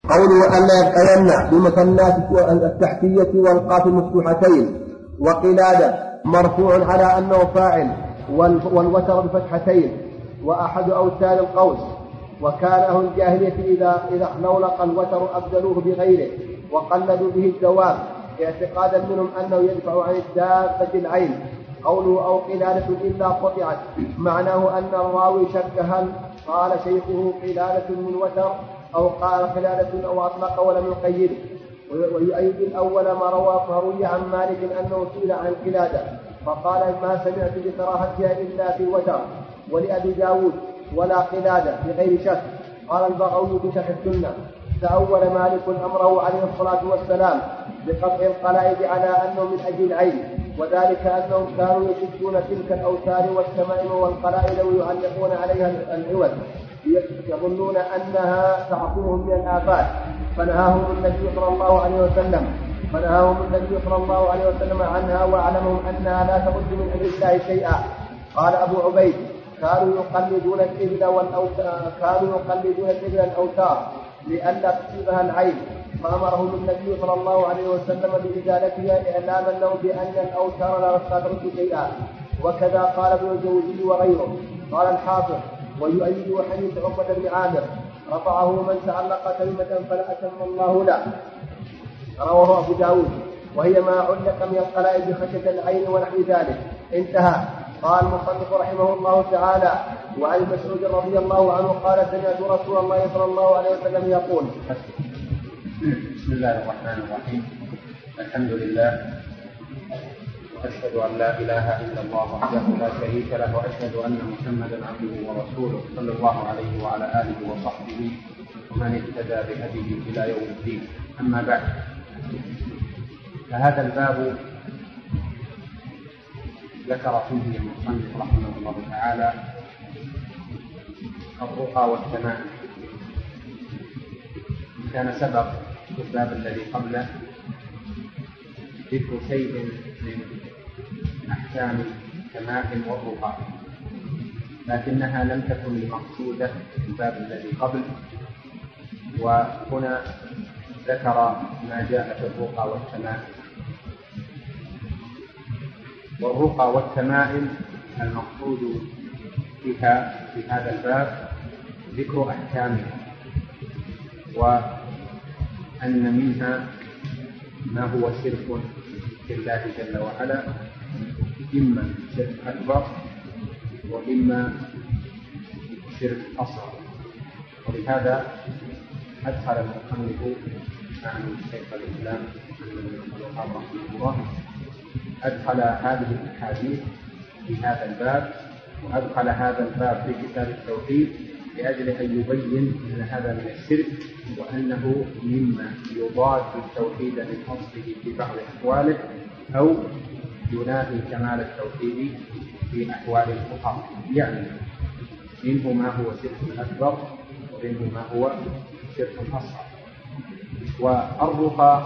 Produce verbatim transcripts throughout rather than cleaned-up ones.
قوله ألا يبقين بمثنات التحتية والقاف المفتوحتين وقلادة مرفوع على أنه فاعل والوتر بفتحتين وأحد أوتار القوس. وكان أهل الجاهلية إذا إذا نولق الوتر أبدلوه بغيره وقلدوا به الدواب اعتقادا منهم أنه يدفع عن الدابة العين. قوله أو قلادة إلا قطعت معناه أن الراوي شك هل قال شيخه قلادة من وتر أو قال قلادة أو أطلق ولم يقيده. ويؤيد الأول ما روى فروي عن مالك أنه سئل عن قلادة فقال ما سمعت بكراهتها إلا في الوتر. ولأبي داود ولا قلادة بغير شك. قال البغوي بشرح السنة تأول مالك أمره عليه الصلاة والسلام بقطع القلائد على أنه من أجل العين، وذلك أنهم كانوا يشدون تلك الأوتار والتمائم والقلائد ويعلقون عليها العوض يظنون أنها تعصمهم من الآفات فنهاهم النبي صلى الله عليه وسلم فنهاهم النبي صلى الله عليه وسلم عنها وأعلمهم أنها لا ترد من أمر الله شيئا. قال أبو عبيد كانوا يقلدون الإبل والأوتار كانوا يقلدون الإبل الأوتار لئلا تصيبها العين فأمرهم النبي صلى الله عليه وسلم بإزالتها إعلاما لهم بأن الأوتار لا ترد شيئا. وكذا قال ابن الجوزي وغيره. قال الحافظ ويؤيد حديث عقبة بن عامر رفعه من تعلق كلمة فلا أتم الله له رواه أبو داود وهي ما علق من القلائد خشية العين ونحو ذلك. انتهى. قال المصنف رحمه الله تعالى وعن مسعود رضي الله عنه قال سمعت رسول الله صلى الله عليه وسلم يقول. بسم الله الرحمن الرحيم. الحمد لله وأشهد أن لا إله إلا الله وحده لا شريك له وأشهد أن محمدا عبده ورسوله صلى الله عليه وعلى آله وصحبه ومن اهتدى بهديه إلى يوم الدين. أما بعد، فهذا الباب ذكر فيه المصنف رحمه الله تعالى الرقى والتمائم. كان سبق في الباب الذي قبله ذكر شيء من أحكام التمائم والرقى، لكنها لم تكن المقصودة في الباب الذي قبل، وهنا ذكر ما جاء في الرقى والتمائم. والرقى والتمائم المقصود بها في هذا الباب ذكر أحكامها، وأن منها ما هو شرك بالله جل وعلا، إما شرك أكبر وإما شرك أصغر. ولهذا أدخل المصنف عن شيخ الإسلام رحمه الله أدخل هذه الأحاديث في هذا الباب، وأدخل هذا الباب في كتاب التوحيد لأجل أن يبين أن هذا من الشرك، وأنه مما يضاد التوحيد من أصله في بعض أحواله أو ينافي كمال التوحيد في أحوال أخرى. يعني منه ما هو شرك أكبر ومنه ما هو شرك أصغر. والرقى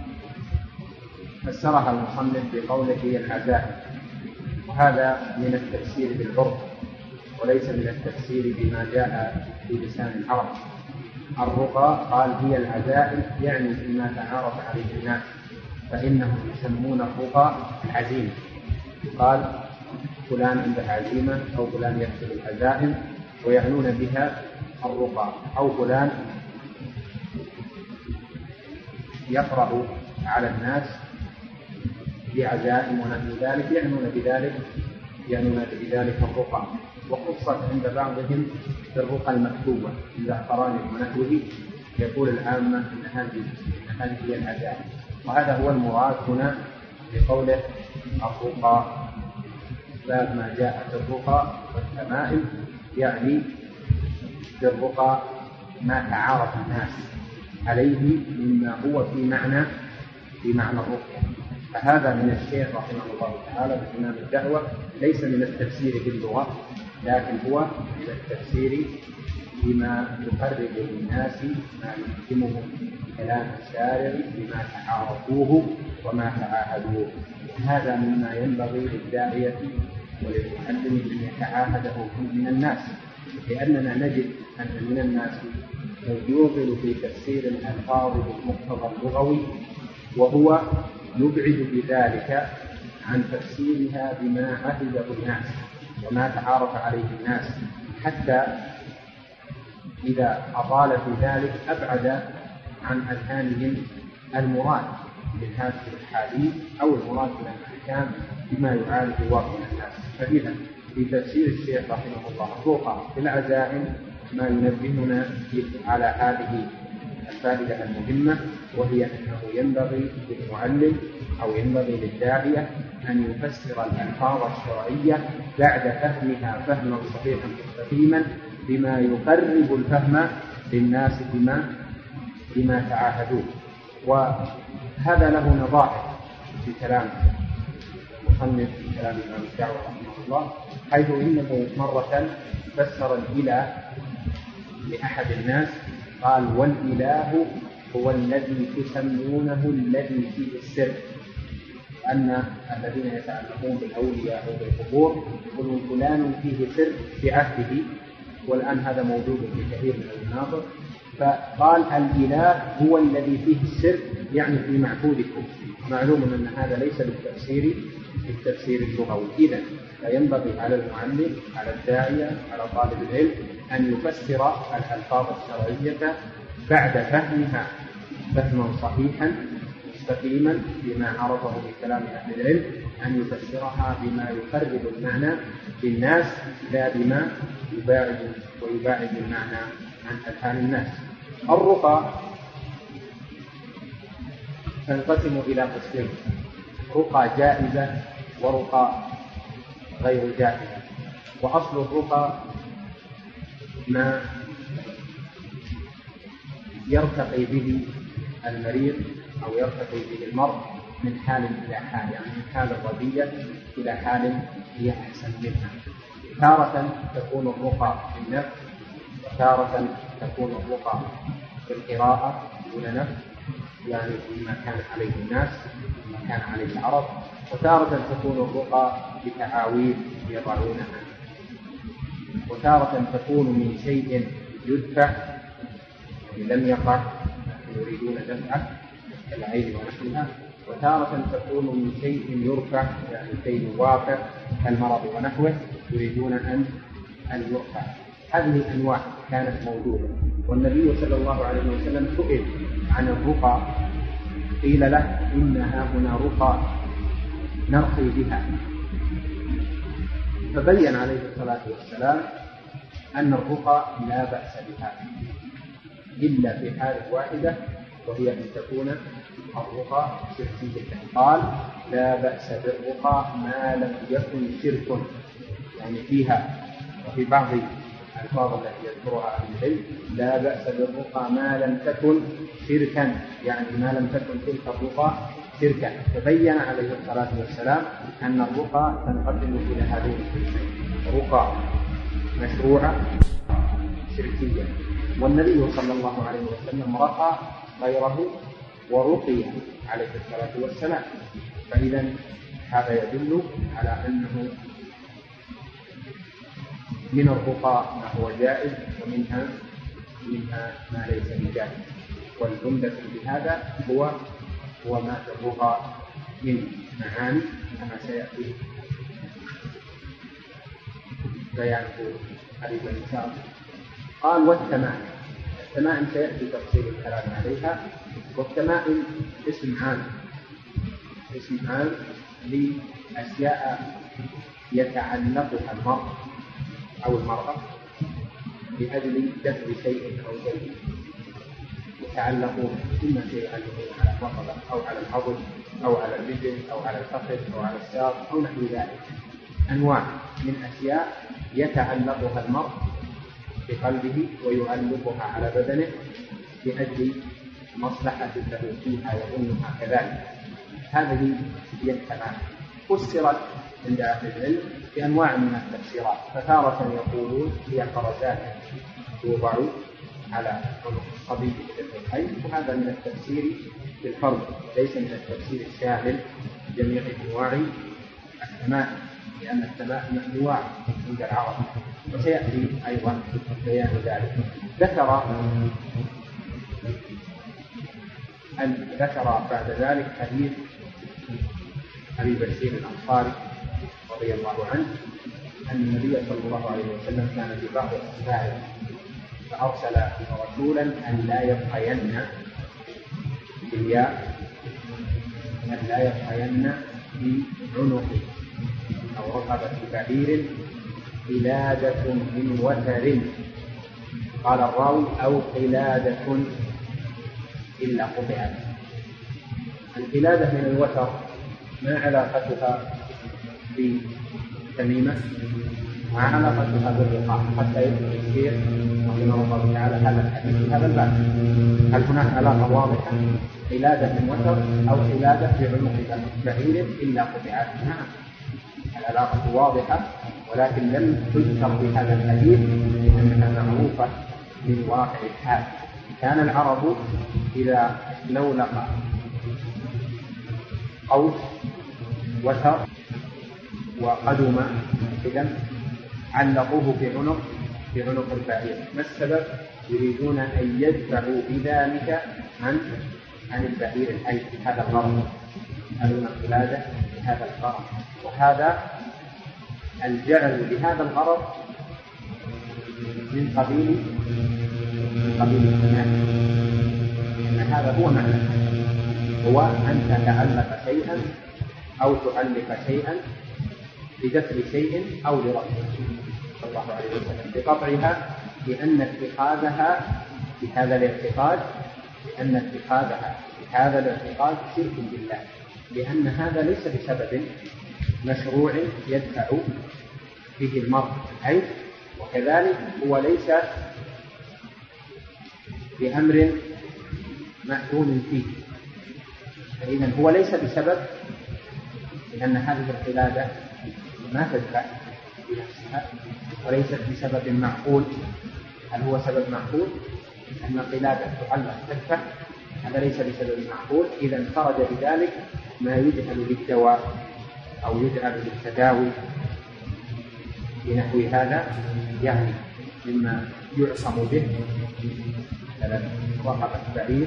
فسرها المصنف بقوله هي العزائم، وهذا من التفسير بالعرف وليس من التفسير بما جاء في لسان العرب. الرقى قال هي العزائم، يعني فيما تعارف عليه الناس، فإنهم يسمون الرقى العزيمة. قال فلان عنده عزيمة أو فلان يكتب العزائم، ويعنون بها الرقى. أو فلان يقرأ على الناس بعزائم ونحو ذلك، يعنون بذلك يعنون بذلك الرقى. وخصت عند بعضهم بالرقى المكتوبة الزعفراني ونحوه، يقول العامة أن هذه هذه هي العزائم. وهذا هو المراد هنا بقوله الرقى. باب ما جاء في الرقى والتمائم، يعني في الرقى ما تعارف الناس عليه مما هو في معنى في معنى الرقية. فهذا من الشيخ رحمه الله تعالى بإمام الدعوة ليس من التفسير باللغة، لكن هو من التفسير بما يقرب للناس ما يلزمهم كلام الشارع بما تعارفوه وما تعاهدوه. هذا مما ينبغي للداعية وللمعلم أن يتعاهده من الناس، لأننا نجد أن من الناس يوغل في تفسير الألفاظ بالمقتضى اللغوي، وهو يبعد بذلك عن تفسيرها بما عهده الناس وما تعارف عليه الناس، حتى إذا أطال في ذلك أبعد عن أذهانهم المراد من هذه الأحاديث أو المراد من الأحكام بما يعالج واقع الناس. فإذا في تفسير الشيخ رحمه الله الرقى في العزائم ما ينبهنا على هذه الفائدة المهمة، وهي أنه ينبغي للمعلم أو ينبغي للداعية أن يفسر الألفاظ الشرعية بعد فهمها فهما صحيحا مستقيما بما يقرب الفهم للناس بما بما تعاهدوه. وهذا له نظائر في كلام مصنف في كلام الإمام الدعوة رحمه الله، حيث إنه مرة فسر الإله لأحد الناس قال: والإله هو الذي تسمونه الذي فيه السر، أن الذين يتعلقون بالأولياء أو بالقبور يقولون فلان فيه سر في عهده، والآن هذا موجود في كثير من المناطق. فقال الإله هو الذي فيه السر، يعني في معبودكم. معلوم أن هذا ليس بالتفسير بالتفسير اللغوي. إذن فينبغي على المعلم على الداعية على طالب العلم أن يفسر الألفاظ الشرعية بعد فهمها فهما صحيحا مستقيما بما عرفه من كلام أهل العلم، أن يفسرها بما يقرب المعنى للناس لا بما يباعد ويباعد المعنى عن أذهان الناس. الرقى تنقسم إلى قسمين: رقى جائزة ورقى غير جائزة. وأصل الرقى ما يرتقي به المريض أو يرتقي به المرء من حال إلى حال، يعني من حال الردية إلى حال هي أحسن منها. تارة تكون الرقى بالنفس، وتارة تكون الرقى بالقراءة دون نفس، يعني فيما كان عليه الناس وما كان عليه العرب، وتارة تكون الرقى بتعاويذ يضعونها، وتارة تكون من شيء يدفع لم يقع يريدون دفعه كالعين ونحوها، وتارة تكون من شيء يرفع يعني شيء واقع كالمرض ونحوه يريدون أن أن يرفع. هذه الأنواع كانت موجودة، والنبي صلى الله عليه وسلم سئل عن الرقى، قيل له إنها هنا رقى نرقي بها، فبين عليه الصلاة والسلام أن الرقى لا بأس بها إلا في حالة واحدة، وهي أن تكون الرقى شركية. قال: لا بأس بالرقى ما لم يكن شرك، يعني فيها وفي بعض الألفاظ التي يذكرها أهل العلم لا بأس بالرقى ما لم تكن شركا، يعني ما لم تكن تلك الرقى شركا. فبين عليه الصلاة والسلام أن الرقى تنقسم إلى هذين القسمين: رقى مشروعة شركية. والنبي صلى الله عليه وسلم رقى غيره ورقي عليه الصلاة والسلام، فإذا هذا يدل على أنه من الرقى ما هو جائز ومنها منها ما ليس بجائز. والجملة بهذا هو هو ما في الرقى من معاني كما سيأتي بيانه قريبا إن شاء الله. قال: والتمائم. التمائم سيأتي تفصيل الكلام عليها. والتمائم اسم عام اسم عام لأشياء يتعلقها المرء أو المرأة لأجل دفع شيء أو شيء، يتعلقون إما شيء يعلقون على الرقبة أو على العضد أو على الرجل أو على الفخذ أو على الساق أو نحو ذلك. أنواع من أشياء يتعلقها المرء بقلبه ويعلقها على بدنه لأجل مصلحة له فيها يظنها كذلك. هذه هي التمائم. فسرت عند أهل العلم بأنواع من التفسيرات، فتارة يقولون هي خرزات توضع على عنق الصبي في الحي، وهذا من التفسير بالفرض ليس من التفسير الشامل جميع أنواع التمائم. لأن التمائم أنواع عند العرب، وسيأتي أيضا بيان ذلك. ذكر أن ذكر بعد ذلك حديث أبي بشير الأنصاري رضي الله عنه أن النبي صلى الله عليه وسلم كان في بعض أسفاره فأرسل رسولا أن لا يبقين بالياء أن لا يبقين في عنقه أو رقبة بعير قلادة من وتر، قال الراوي أو قلادة إلا قطعت. القلادة من الوتر ما علاقتها بالتميمة؟ ما علاقتها بالرقاق؟ حتى يصير رحمه الله تعالى هذا الحديث في هذا الباب. هل هناك علاقة واضحة؟ قلادة من وتر أو قلادة في عنق بعير إلا قطعت؟ نعم، العلاقة واضحة، ولكن لم تذكر في هذا الحديث لأنها معروفة من واقع الحال. كان العرب إذا لولق قوس وتر وقدم إذن علقوه في عنق في عنق البعير. ما السبب؟ يريدون أن يدفعوا بذلك عن عن البعير الحي هذا الغرض، يجعلون القلادة بهذا الغرض. وهذا الجعل بهذا الغرض من قبيل من قبيل التمام، إن هذا هو معنى، هو أن تتعلق شيئا أو تعلق شيئا بدفع شيء أو لرفعه صلى الله عليه وسلم، بقطعها لأن اتخاذها بهذا الاعتقاد لأن اتخاذها بهذا الاعتقاد شرك بالله، لأن هذا ليس بسبب مشروع يدفع به المرء الحي، وكذلك هو ليس بأمر مأذون فيه، فإذا هو ليس بسبب، لأن هذه القلادة ما تدفع بنفسها، وليست بسبب معقول. هل هو سبب معقول؟ أن قلادة تعلق تدفع، هذا ليس بسبب معقول. إذا خرج بذلك ما يجعل للدواء أو يجعل للتداوي بنحو هذا، يعني مما يعصم به مثلا رقبة بعير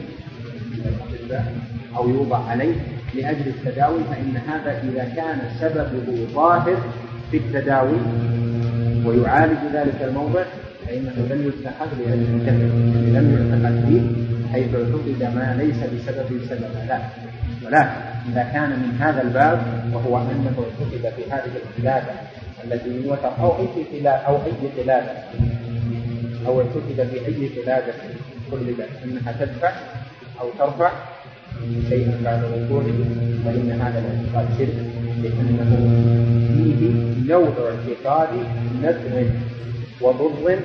أو يوضع عليه لأجل التداوي، فإن هذا إذا كان سببه ظاهر في التداوي ويعالج ذلك الموضع فإنه لم يتخذ لأجل الدفع، لم يعتقد فيه حيث اعتقد ما ليس بسبب سبب لا. ولكن إذا كان من هذا الباب وهو أنه اعتقد في هذه القلادة التي من وتر أو أي قلادة أو أي قلادة أو اعتقد في أي قلادة قلدت أنها تدفع أو ترفع شيئا بعد وقوعه، فإن هذا الاعتقاد شرك، لأنه فيه نوع اعتقاد نفع وضر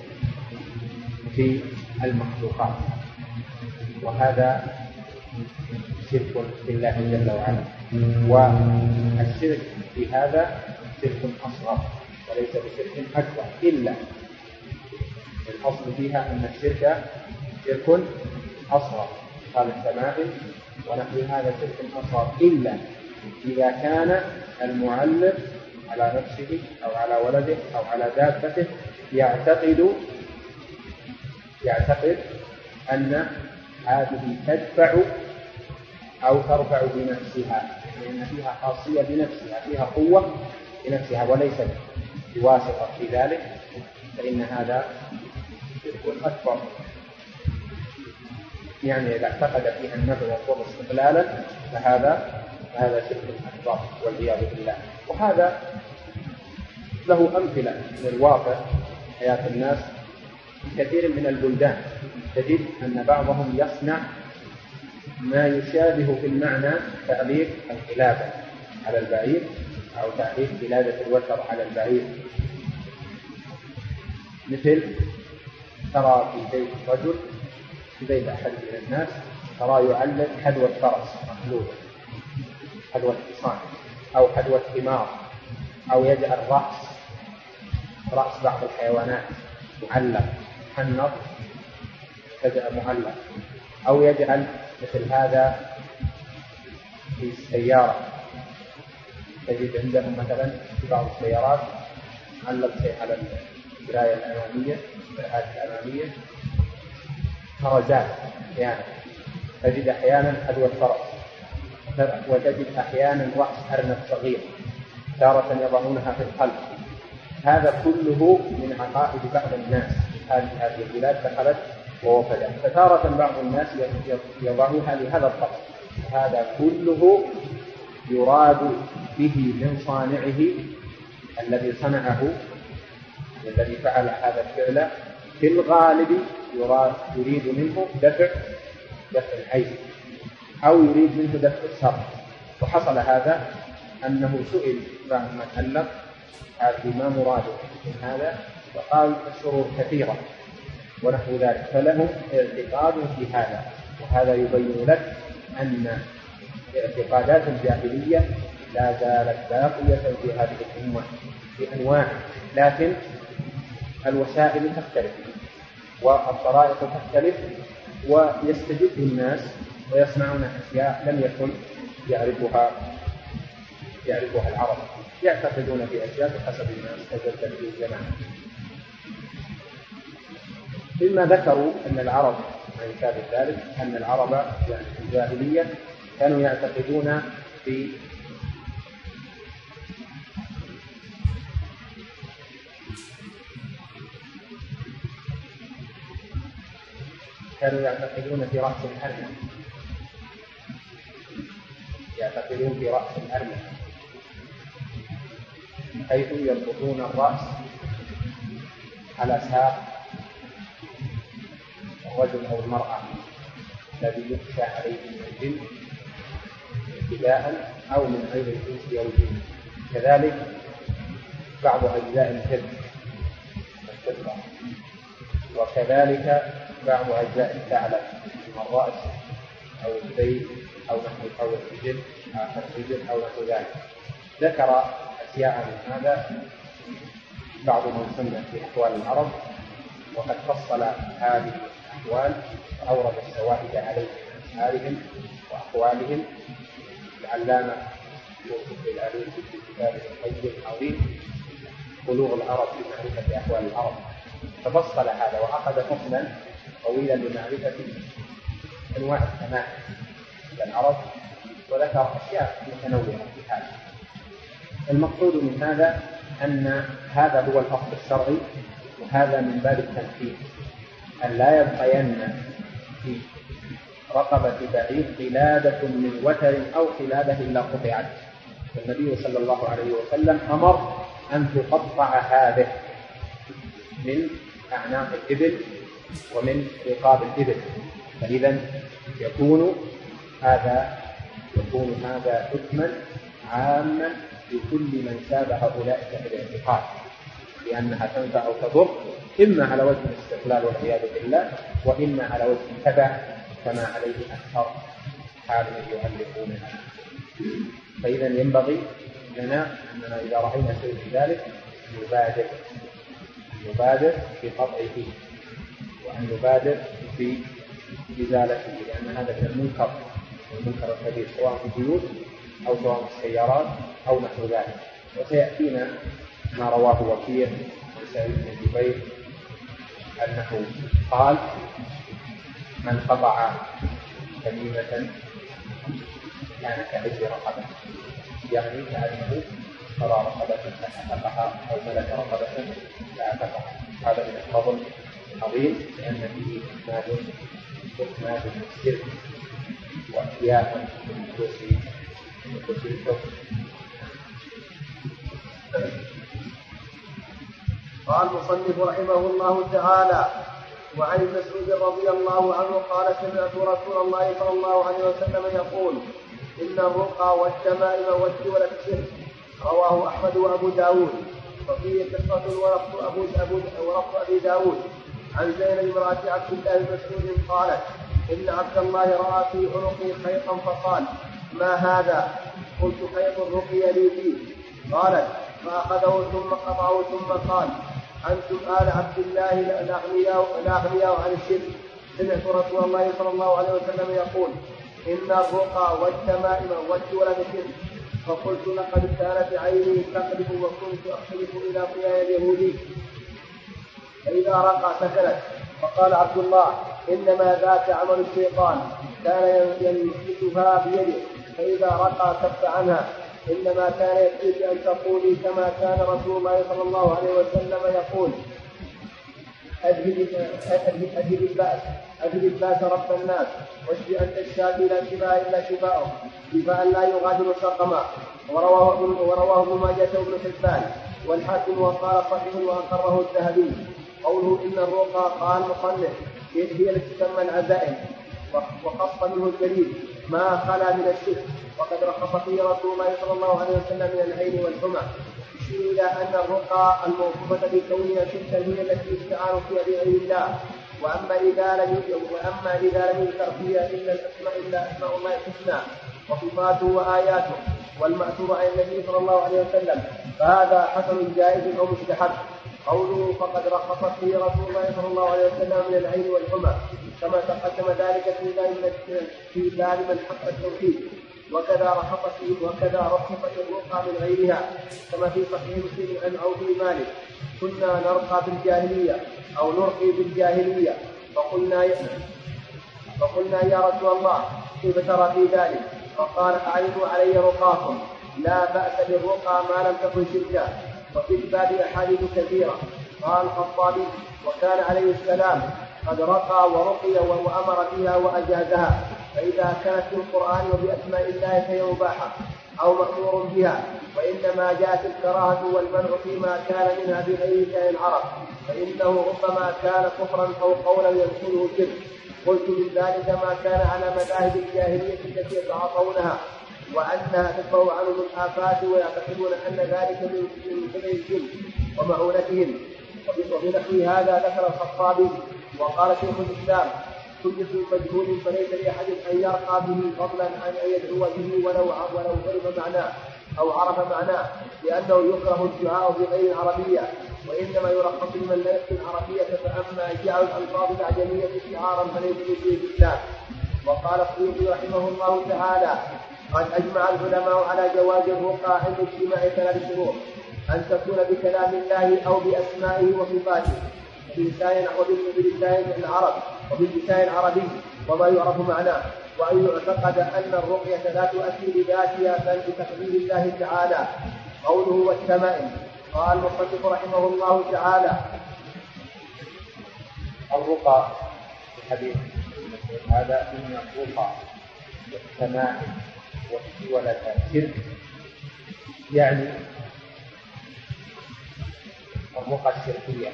في المخلوقات، وهذا شرك بالله جل وعلا. والشرك في هذا شرك أصغر وليس بشرك أكبر، إلا الأصل فيها أن الشرك شرك أصغر، قال التمائم ونحو هذا شرك أصغر، إلا إذا كان المعلق على نفسه أو على ولده أو على دابته يعتقد يعتقد أن هذه تدفع أو ترفع بنفسها، لأن فيها خاصية بنفسها، فيها قوة بنفسها وليست بواسطة في ذلك، فإن هذا شرك أكبر. يعني إذا اعتقد فيها النفع والضر استقلالا فهذا هذا شرك أكبر والعياذ بالله. وهذا له أمثلة من الواقع حياة الناس في كثير من البلدان، تجد أن بعضهم يصنع ما يشابه في المعنى تعليق القلادة على البعير أو تعليق قلادة الوتر على البعير، مثل ترى في بيت رجل في بيت أحد من الناس ترى يعلق حدوة فرس مخلوقة، حدوة حصان أو حدوة حمار، أو يجعل رأس رأس بعض الحيوانات معلق حنط كذا معلق، أو يجعل مثل هذا في السيارة تجد عندهم مثلا في بعض السيارات معلق شيء على الدراية الأمامية الدرايات الأمامية خرزات أحيانا، تجد أحيانا حذو الفرس، وتجد أحيانا رأس أرنب صغير، تارة يضعونها في القلب. هذا كله من عقائد بعض الناس هذه هذه البلاد دخلت ووفدت، فتارة بعض الناس يضعونها لهذا القصد. هذا كله يراد به من صانعه الذي صنعه الذي فعل هذا الفعل في الغالب يراد يريد منه دفع دفع العيب أو يريد منه دفع الشر. وحصل هذا أنه سئل بعض من ألف هذه ما مراده من هذا، وقال الشرور كثيرة ونحو ذلك، فلهم اعتقاد في هذا. وهذا يبين لك أن اعتقادات الجاهلية لا زالت باقية في هذه الأمة بأنواع، لكن الوسائل تختلف والطرائق تختلف، ويستجد الناس ويصنعون أشياء لم يكن يعرفها يعرفها العرب، يعتقدون في أشياء بحسب ما تجدد في الزمان. مما ذكروا أن العرب عن كتاب ذلك أن العرب يعني في الجاهلية كانوا يعتقدون في كانوا يعتقدون في رأس الأرنب يعتقدون في رأس الأرنب حيث يربطون الرأس على ساق الرجل أو المرأة الذي يخشى عليه من الجن ابتداء أو من غير الإنس أو الجن. كذلك بعض أجزاء الكبد والكبرى، وكذلك بعض أجزاء الثعلب من الرأس أو الذيل أو نحو أو الرجل آخر الرجل أو نحو ذلك. ذكر أشياء من هذا بعض من سمع في أحوال العرب، وقد فصل هذه الأحوال وأورد الشواهد عليه من أشعارهم وأحوالهم. العلامة يوسف العليم في كتابه القيم العظيم بلوغ العرب في معرفة أحوال العرب، ففصل هذا وعقد فصلا طويلا لمعرفة أنواع التمائم للعرب، وذكر أشياء متنوعة في هذا. المقصود من هذا أن هذا هو الأصل الشرعي، وهذا من باب التنفيذ، أن لا يبقين في رقبة بعيد قلادة من وتر أو قلادة إلا قطعت. النبي صلى الله عليه وسلم أمر أن تقطع هذه من أعناق الإبل ومن رقاب الإبل، فإذا يكون هذا يكون هذا حكما عاما لكل من شابه أولئك في الاعتقاد، لأنها تنفع أو تضر إما على وجه الاستقلال والعياذ بالله، وإما على وجه التبع كما عليه أكثر حال يؤلفونها. فإذا ينبغي لنا أننا إذا رأينا شيء في ذلك نبادر نبادر في قطعه وأن نبادر في إزالته، لأن هذا من المنكر المنكر الكبير سواء في البيوت أو سواء في السيارات أو نحو ذلك. وسيأتينا ما رواه وكيع عن سعيد بن جبير أنه قال: من قطع تميمة كان كعز رقبة، يعني كأنه قضى رقبة فأعتقها أو ملك رقبة فأعتقها. هذا من الفضل العظيم، لأن فيه إكمال إكمال السر وأحياء من نفوس الحكم. قال المصنف رحمه الله تعالى: وعن مسعود رضي الله عنه قال: سمعت رسول الله صلى الله عليه وسلم يقول: إن الرقى والتمائم والدول الشرك. رواه أحمد وأبو داود. وفيه قصة ورفض أبو ورفض أبي داود عن زينب امرأة عبد الله بن مسعود قالت: إن عبد الله رأى في عنقي خيطا فقال: ما هذا؟ قلت: خيط الرقي لي فيه. قالت: فأخذه ثم قطعه ثم قال: أنتم آل عبد الله الأغنياء عن الشرك. سمعت رسول الله صلى الله عليه وسلم يقول: إن الرقى والتمائم والدول شرك. فقلت لقد كانت عيني تقلب وكنت أختلف إلى قيام اليهودي فإذا رقى سكنت. فقال عبد الله إنما ذاك عمل الشيطان كان يمسكها بيده فإذا رقى كف عنها إنما كان يكفيك أن تقولي كما كان رسول الله صلى الله عليه وسلم يقول أذهب البأس أذهب البأس رب الناس واشفي أنت الشافي لا شفاء إلا شفاؤه شفاء لا يغادر سقما. ورواه ورواه ابن ماجه وابن حبان والحاكم وقال صحيح وأقره الذهبي. قوله إن الرقى قال مصنف هي التي تسمى العزائم وخص منه الجليل ما خلا من الشرك وقد رخص فيه رسول الله صلى الله عليه وسلم من العين والحمى. يشير إلى أن الرقى الموصوفة بكونها شركا هي التي يستعان فيها بغير الله. وأما إذا لم وأما إذا لم يذكر فيها إلا الأسماء إلا أسماء الله الحسنى وصفاته وآياته والمأثور عن النبي صلى الله عليه وسلم فهذا حسن جائز أو مستحب. قوله فقد رخص فيه رسول الله صلى الله عليه وسلم من العين والحمى كما تقدم ذلك في باب من حق التوحيد وكذا رخص فيه وكذا رخص الرقى من غيرها كما في صحيح مسلم عن عوف بن مالك كنا نرقى بالجاهلية أو نرقي بالجاهلية فقلنا يا فقلنا يا رسول الله كيف ترى في ذلك؟ فقال أعينوا علي رقاكم لا بأس بالرقى ما لم تكن شركا. وفي الباب أحاديث كثيرة. قال الخطابي وكان عليه السلام قد رقى ورقي وأمر بها وأجازها فإذا كانت في القرآن وبأسماء الله فهي مباحة أو مأمور بها وإنما جاءت الكراهة والمنع فيما كان منها بغير كان العرب فإنه ربما كان كفرا أو قولا يدخله شرك. قلت من ذلك ما كان على مذاهب الجاهلية التي يتعاطونها وأنها تدفع عنهم الآفات ويعتقدون أن ذلك من قبل الجن ومعونتهم. وبنحو هذا ذكر الخطابي وقال شيخ الإسلام كل اسم مجهول فليس لأحد أن يرقى به فضلا عن أن يدعو به ولو ولو عرف معناه أو عرف معناه لأنه يكره الدعاء بغير العربية وإنما يرخص لمن لا يحسن العربية. فأما جعل الألفاظ الأعجمية استعارا فليس فيه الإسلام. وقال السيوطي رحمه الله تعالى قد أجمع العلماء على جواز الرقى عند اجتماع ثلاث شروط أن تكون بكلام الله أو بأسمائه وصفاته وبلسان العرب وباللسان العربي وما يعرف معناه وأن يعتقد أن الرقية لا تؤثر بذاتها بل بتقدير الله تعالى. قوله والتمائم. قال المصنف رحمه الله تعالى الرقى في حديث هذا إن الرقى والتمائم والسولة شرك يعني الرقى الشركية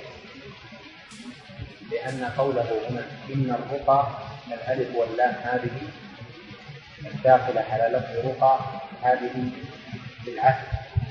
لأن قوله هنا إن الرقى الألف واللام هذه الداخلة على لفظ رقى هذه بالعهد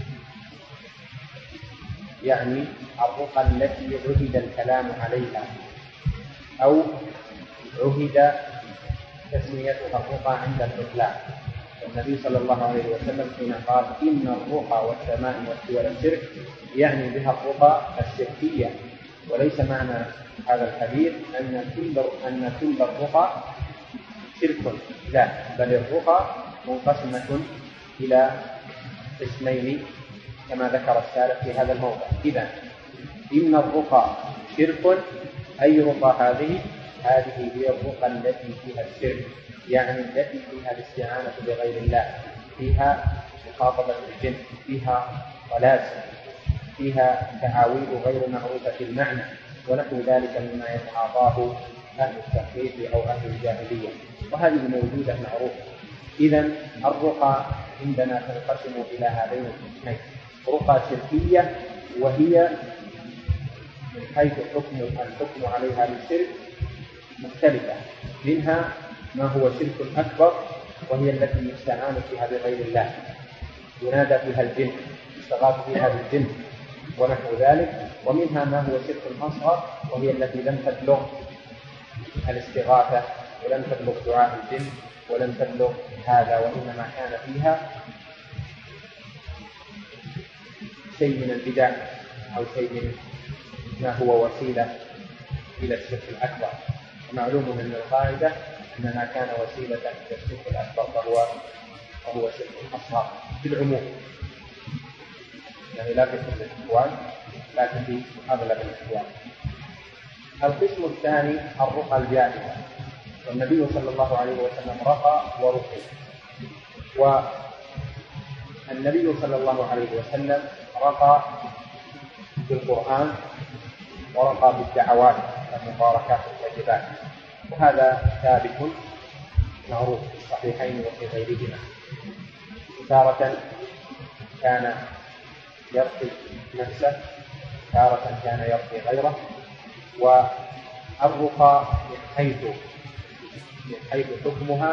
يعني الرقى التي عهد الكلام عليها أو عهد تسميتها الرقى عند الإطلاق. النبي صلى الله عليه وسلم حين قال إن الرقى والتمائم والسول الشرك يعني بها الرقى الشركية وليس معنى هذا الحديث أن كل أن كل الرقى شرك لا بل الرقى منقسمة إلى قسمين كما ذكر السالف في هذا الموضع. إذا إن الرقى شرك أي رقى هذه هذه هي الرقى التي فيها الشرك يعني التي فيها الاستعانة بغير الله فيها مخاطبة الجن فيها طلاسم فيها تعاويذ غير معروفة المعنى ونحو ذلك مما يتعاطاه أهل التحريف أو أهل الجاهلية وهذه موجودة معروفة. إذن الرقى عندنا تنقسم إلى هذين القسمين رقى شركية وهي من حيث حكم الحكم عليها بالشرك مختلفة منها ما هو شرك أكبر وهي التي يستعان فيها بغير الله ينادى فيها الجن يستغاث فيها بالجن ونحو ذلك ومنها ما هو شرك أصغر وهي التي لم تبلغ الاستغاثة ولم تبلغ دعاء الجن ولم تبلغ هذا وإنما كان فيها شيء من البدع أو شيء من ما هو وسيلة إلى الشرك الأكبر. ومعلوم من القاعدة أن ما كان وسيلة إلى الشرك الأكبر فهو وهو شرك أصغر في العموم، يعني لا في كل الأحوال لكن في أغلب الأحوال. القسم الثاني الرقى الجائزة، والنبي صلى الله عليه وسلم رقى ورقي، والنبي صلى الله عليه وسلم رقى بالقرآن ورقى بالدعوات المباركات الطيبات، وهذا ثابت معروف في الصحيحين وفي غيرهما. تارة كان يرقي نفسه، تارة كان يرقي غيره. والرقى من حيث من حيث حكمها،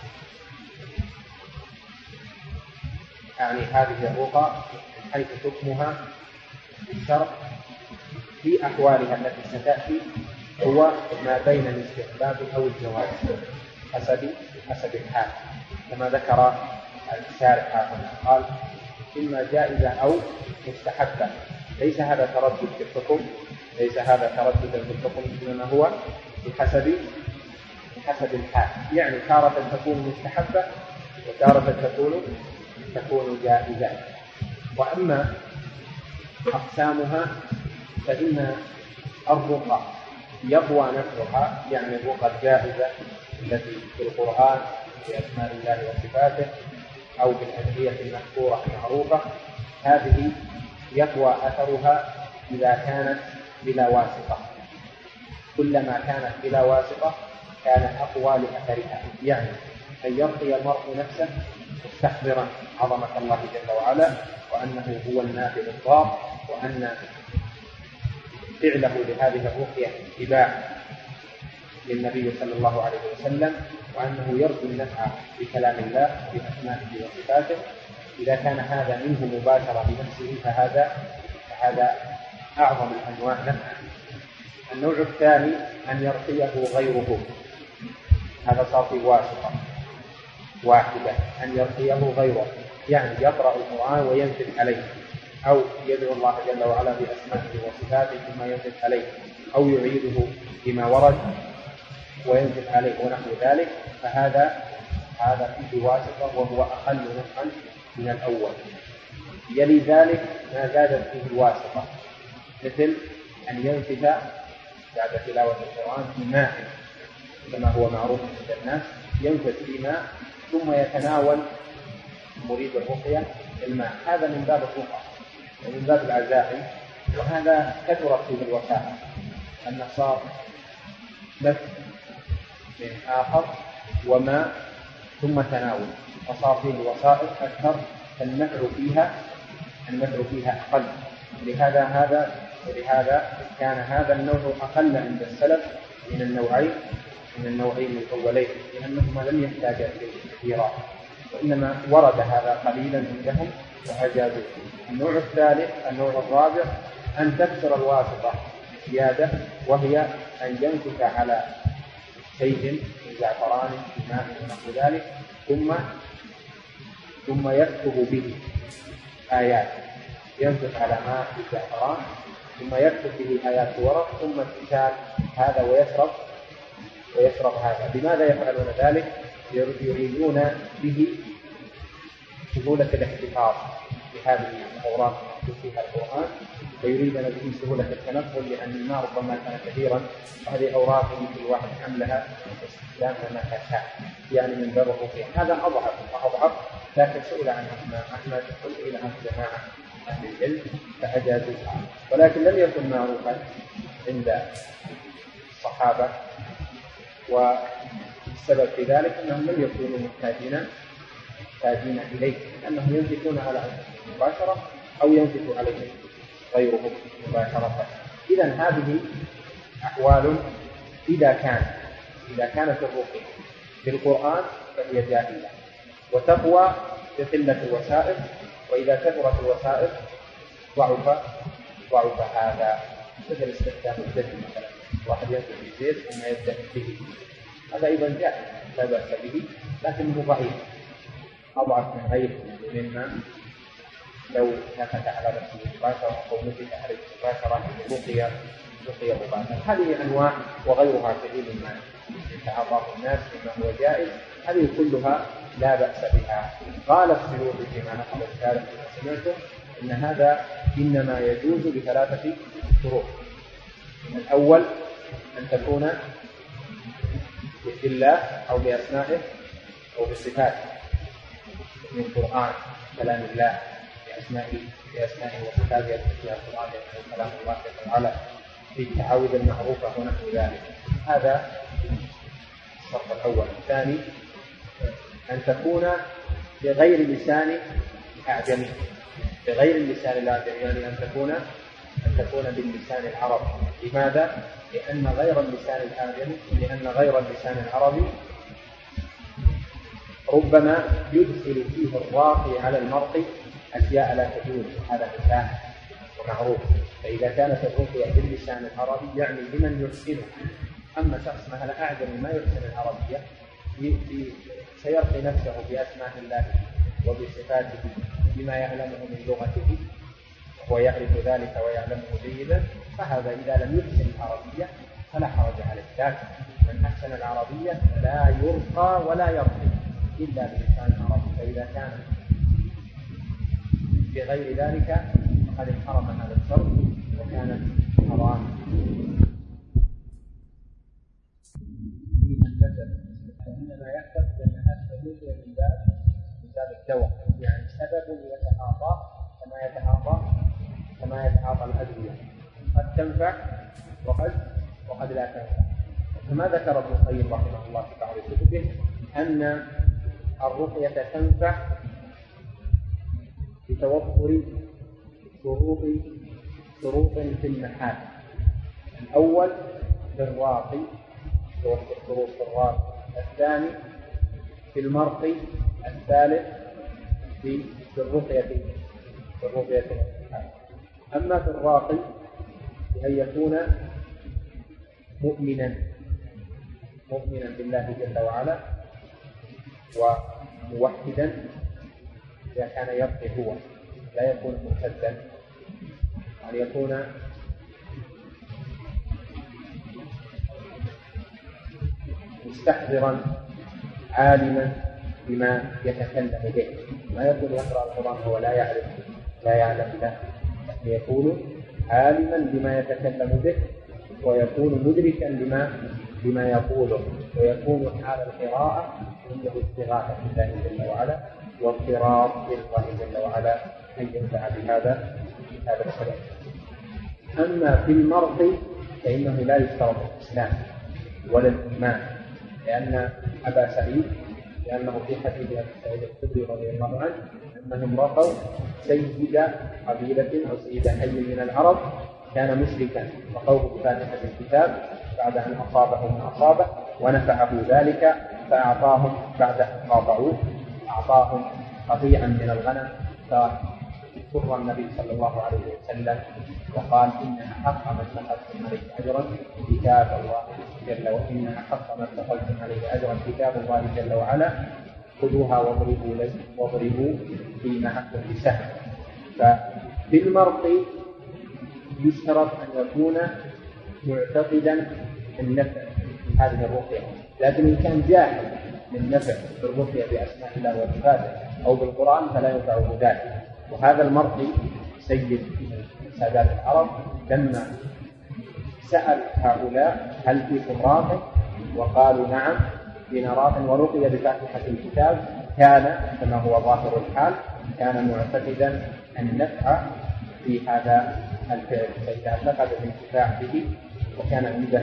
يعني هذه الرقى من حيث حكمها الشرع في أحوالها التي ستأتي هو ما بين الاستحباب أو الجواز حسب حسب الحال، كما ذكر الشارح قال إما جائزة أو مستحبة. ليس هذا تردد في الحكم، ليس هذا تردد في الحكم، إنما هو بحسب بحسب الحال، يعني تارة تكون مستحبة وتارة تكون تكون جائزة. وأما أقسامها فإن الرقى يقوى نفعها، يعني الرقى الجائزة التي في القرآن بأسماء الله وصفاته أو بالأدعية المذكورة المعروفة، هذه يقوى أثرها إذا كانت بلا واسطة. كلما كانت بلا واسطة كانت أقوى لأثرها، يعني أن يرقي المرء نفسه مستحضرا عظمة الله جل وعلا وأنه هو النافع الضار، وأن فعله لهذه الرقية اتباع للنبي صلى الله عليه وسلم، وأنه يرجو النفع بكلام الله بأسمائه وصفاته. إذا كان هذا منه مباشرة بنفسه فهذا فهذا أعظم الأنواع نفعا. النوع الثاني أن يرقيه غيره، هذا صار في واسطة واحدة، أن يرقيه غيره، يعني يقرأ القرآن وينزل عليه، أو يدعو الله جل وعلا بأسمائه وصفاته ثم ينزل عليه، أو يعيده بما ورد وينزل عليه ونحو ذلك، فهذا هذا فيه واسطة وهو أقل نفعا من الأول. يلي ذلك ما زادت فيه الواسطة، مثل أن ينفث بعد تلاوة القرآن في ماء كما هو معروف عند الناس، ينفث في ماء ثم يتناول مريد الرقية الماء، هذا من باب الرقى ومن باب العزائم، وهذا كثرت فيه الوسائل، أن صار بث من آخر وماء ثم تناول، وصار فيه الوسائل أكثر فالنفع فيها النفع فيها أقل. لهذا هذا ولهذا كان هذا النوع أقل عند السلف من النوعين من النوعين الأولين، لأنهما لم يحتاجا إليه كثيرا، وإنما ورد هذا قليلا عندهم وأجازوا. النوع الثالث النوع الرابع أن تكسر الواسطة زيادة، وهي أن ينفث على شيء من زعفران في ماء ونحو ذلك ثم ثم يكتب به آيات، ينفث على ماء الزعفران ثم يكتب به آيات ورق ثم اغتسال هذا ويشرب ويشرب هذا. لماذا يفعلون ذلك؟ يريدون به سهولة الاحتفاظ بهذه الأوراق المكتوب فيها القرآن، ويريدون به سهولة التنقل، لأن الماء ربما كان كثيرا وهذه أوراق يمكن الواحد حملها واستخدامها متى شاء، يعني من باب الرقية. هذا أضعف وأضعف، لكن سئل عن أسماء أحمد وسئل عن جماعة أهل العلم فأجازوها، ولكن لم يكن معروفا عند الصحابة، والسبب في ذلك أنهم لم يكونوا محتاجين محتاجين إليه، أنهم ينفثون على أنفسهم مباشرة أو ينفث عليهم غيرهم مباشرة. إذا هذه أحوال إذا كانت إذا كانت الرقية في القرآن فهي جائزة وتقوى بقلة الوسائل، وإذا كثرت الوسائل ضعف ضعف هذا، مثل استخدام الزيت مثلا، واحد ينفث الزيت ثم يبدأ به، هذا أيضا جائز لا بأس به، لكنه ضعيف أضعف من غيره، مما لو نفث على نفسه مباشرة أو نفث عليه مباشرة رقية رقية مباشرة. هذه أنواع وغيرها كثير ما يتعاطاه الناس مما هو جائز، هذه كلها لا بأس بها. قال السيوطي فيما نقل الشارح سمعته إن هذا إنما يجوز بثلاثة شروط. الأول أن تكون باسم الله أو بأسمائه أو بصفاته من القرآن كلام الله بأسمائه بأسمائه وصفاته في القرآن يعني كلام الله تعالى في التعاوذ المعروفة ونحو ذلك. هذا الشرط الأول. الثاني أن تكون بغير لسان أعجمي، بغير اللسان الأعجمي يعني أن تكون أن تكون باللسان العربي. لماذا؟ لأن غير اللسان الأعجمي لأن غير اللسان العربي ربما يدخل فيه الراقي على المرقي أشياء لا تجوز، هذا مثال ومعروف. فإذا كانت الرقية باللسان العربي يعني لمن يحسنه. أما شخص مثلا أعجمي ما يحسن العربية سيرقي نفسه بأسماء الله وبصفاته بما يعلمه من لغته وهو يعرف ذلك ويعلمه جيدا، فهذا إذا لم يحسن العربية فلا حرج عليه. لكن من أحسن العربية لا يرقى ولا يرقي إلا بلسان العربي. فإذا كان بغير ذلك فقد انحرم هذا الشرط وكان حراما. إنما يحدث لأن هذا الوجه من باب من باب الدواء، يعني سبب يتعاطى كما يتعاطى كما يتعاطى الأدوية، قد تنفع وقد وقد لا تنفع. كما ذكر ابن القيم رحمه الله في بعض كتبه أن الرقية تنفع بتوفر شروط شروط في المحال. الأول في الراقي، توفر شروط في الراقي. الثاني في المرقي. الثالث في الرقية في الرقية. أما في الراقي بأن يكون مؤمنا مؤمنا بالله جل وعلا وموحدا إذا كان يرقي هو، لا يكون مرتدا، أن يكون مستحضرا عالما بما يتكلم به، ما يكون يقرأ القرآن وهو لا يعرف لا يعلم له، يكون عالما بما يتكلم به ويكون مدركا لما بما يقوله، ويكون حال القراءة عنده استغاثة بالله جل وعلا واضطراب لله جل وعلا أن ينفع بهذا هذا السبب. أما في المرقي فإنه لا يشترط الإسلام ولا الإيمان، لأن أبا سعيد لأنه في حديث أبي سعيد الخدري رضي الله عنه أنهم رقوا سيد قبيلة أو سيد حي من العرب كان مشركا، رقوه بفاتحة الكتاب بعد أن أصابه ما أصابه ونفعه ذلك فأعطاهم بعد أن قاطعوه أعطاهم قطيعا من الغنم فسر النبي صلى الله عليه وسلم وقال إن أحق ما اتخذتم عليه أجرا كتاب الله جل وعلا إن أحق ما اتخذتم عليه أجرا كتاب الله جل وعلا خذوها واضربوا لي واضربوا في معكم بسهم. ففي المرقي يشترط أن يكون معتقدا النفع في هذه الرقية، لكن إن كان جاهل من نفع بالرقية بأسماء الله وصفاته أو بالقرآن فلا ينفعه ذلك. وهذا المرقي سيد سادات العرب لما سأل هؤلاء هل فيكم راقي وقالوا نعم فينا راق ورقي بفاتحة الكتاب كان كما هو ظاهر الحال كان معتقدا النفع في هذا الفعل، فإذا اعتقد الانتفاع به وكان عنده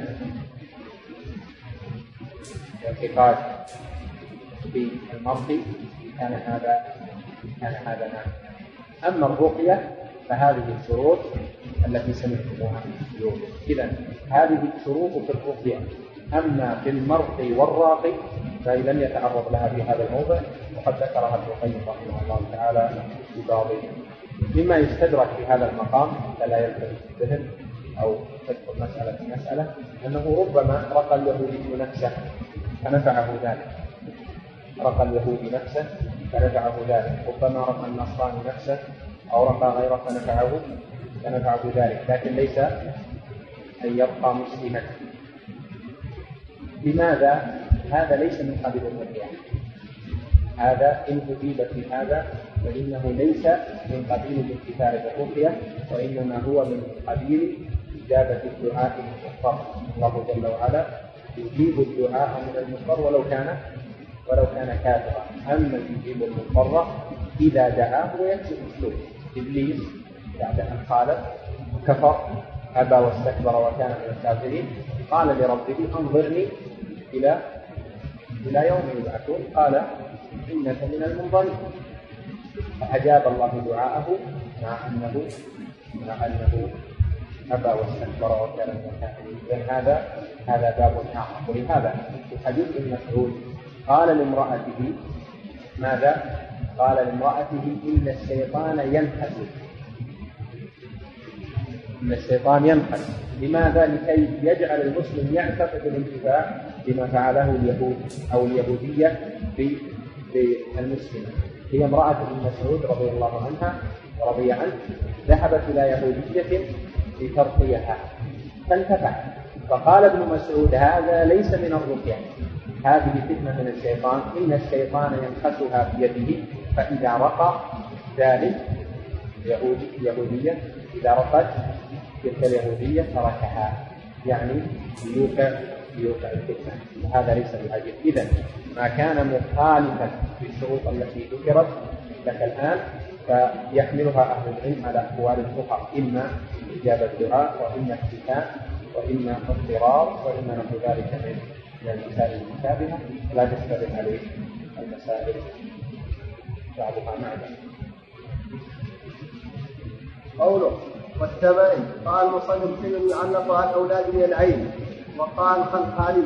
اعتقاد في المرقي كان هذا كان هذا نعم. أما الرقية فهذه الشروط التي سمعتموها اليوم. إذن هذه الشروط في الرقية. أما في المرقي والراقي فلم يتعرض لها في هذا الموضع، وقد ذكرها ابن القيم رحمه الله تعالى في بعض مما يستدرك في هذا المقام فلا يلتفت الذهن أو تدخل مسألة مسألة أنه ربما رقى اليهودي نفسه فنفعه ذلك، رقى اليهودي نفسه فنفعه ذلك، ربما رقى النصراني نفسه أو رقى غيره فنفعه فنفعه ذلك، لكن ليس أن يبقى مسلما. لماذا؟ هذا ليس من قبيل الرقية، هذا إن أجيب في هذا فإنه ليس من قبيل الامتثال بالرقية، وإنما هو من قبيل إجابة الدعاء المضطر. الله جل وعلا يجيب الدعاء من المضطر ولو كان ولو كان كافرا. أما يجيب المضطر إذا دعاه ويكشف السوء. إبليس بعد أن خالف وكفر أبى واستكبر وكان من الكافرين قال لربه أنظرني إلى إلى يوم يبعثون، قال إنك من المنظرين، فأجاب الله دعاءه مع أنه مع أنه أبى واستكبر وكان من الكافرين. إذن هذا هذا باب آخر. ولهذا في حديث ابن مسعود قال لامرأته ماذا؟ قال لامرأته إن الشيطان ينحس إن الشيطان ينحس. لماذا؟ لكي يجعل المسلم يعتقد الانتفاع بما فعله اليهود أو اليهودية بالمسلمين. هي امرأة ابن مسعود رضي الله عنها ورضي عنه ذهبت إلى يهودية لترقيها فانتفع، فقال ابن مسعود هذا ليس من الرقية، هذه فتنة من الشيطان، إن الشيطان ينحسها بيده، فإذا رقى ذلك يهودي يهودية إذا رقت تلك اليهودية تركها، يعني ليوقع ليوقع الفتنة، وهذا ليس بعجيب. إذن ما كان مخالفا بالشروط التي ذكرت لك الآن فيحملها أهل العلم على أقوال أخرى، إما إجابة الدعاء وإما احتكام وإما اضطرار وإما نحو ذلك من المسائل المشابهة، لا تشتبه عليه المسائل بعضها مع بعض. قوله والتمائم. قال مصنف سلم يعلق على الأولاد من العين. وقال خلخالي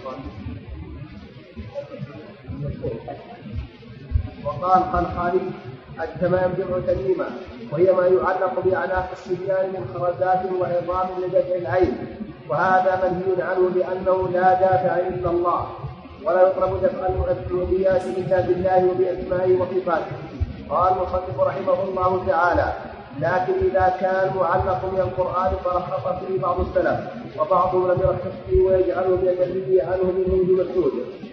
وقال خلخالي التمائم جمع تميمة، وهي ما يعلق بأعناق الصبيان من خرزات وعظام لدفع العين، وهذا منهي عنه لأنه لا دافع إلا الله، ولا يطلب دفع المؤذيات إلا بالله وبأسمائه وصفاته. قال المصنف رحمه الله تعالى لكن إذا كان معلق من القرآن فرخص فيه بعض السلف، وبعضهم لم يرخص فيه ويجعله بأجله عنه منه ابن مسعود.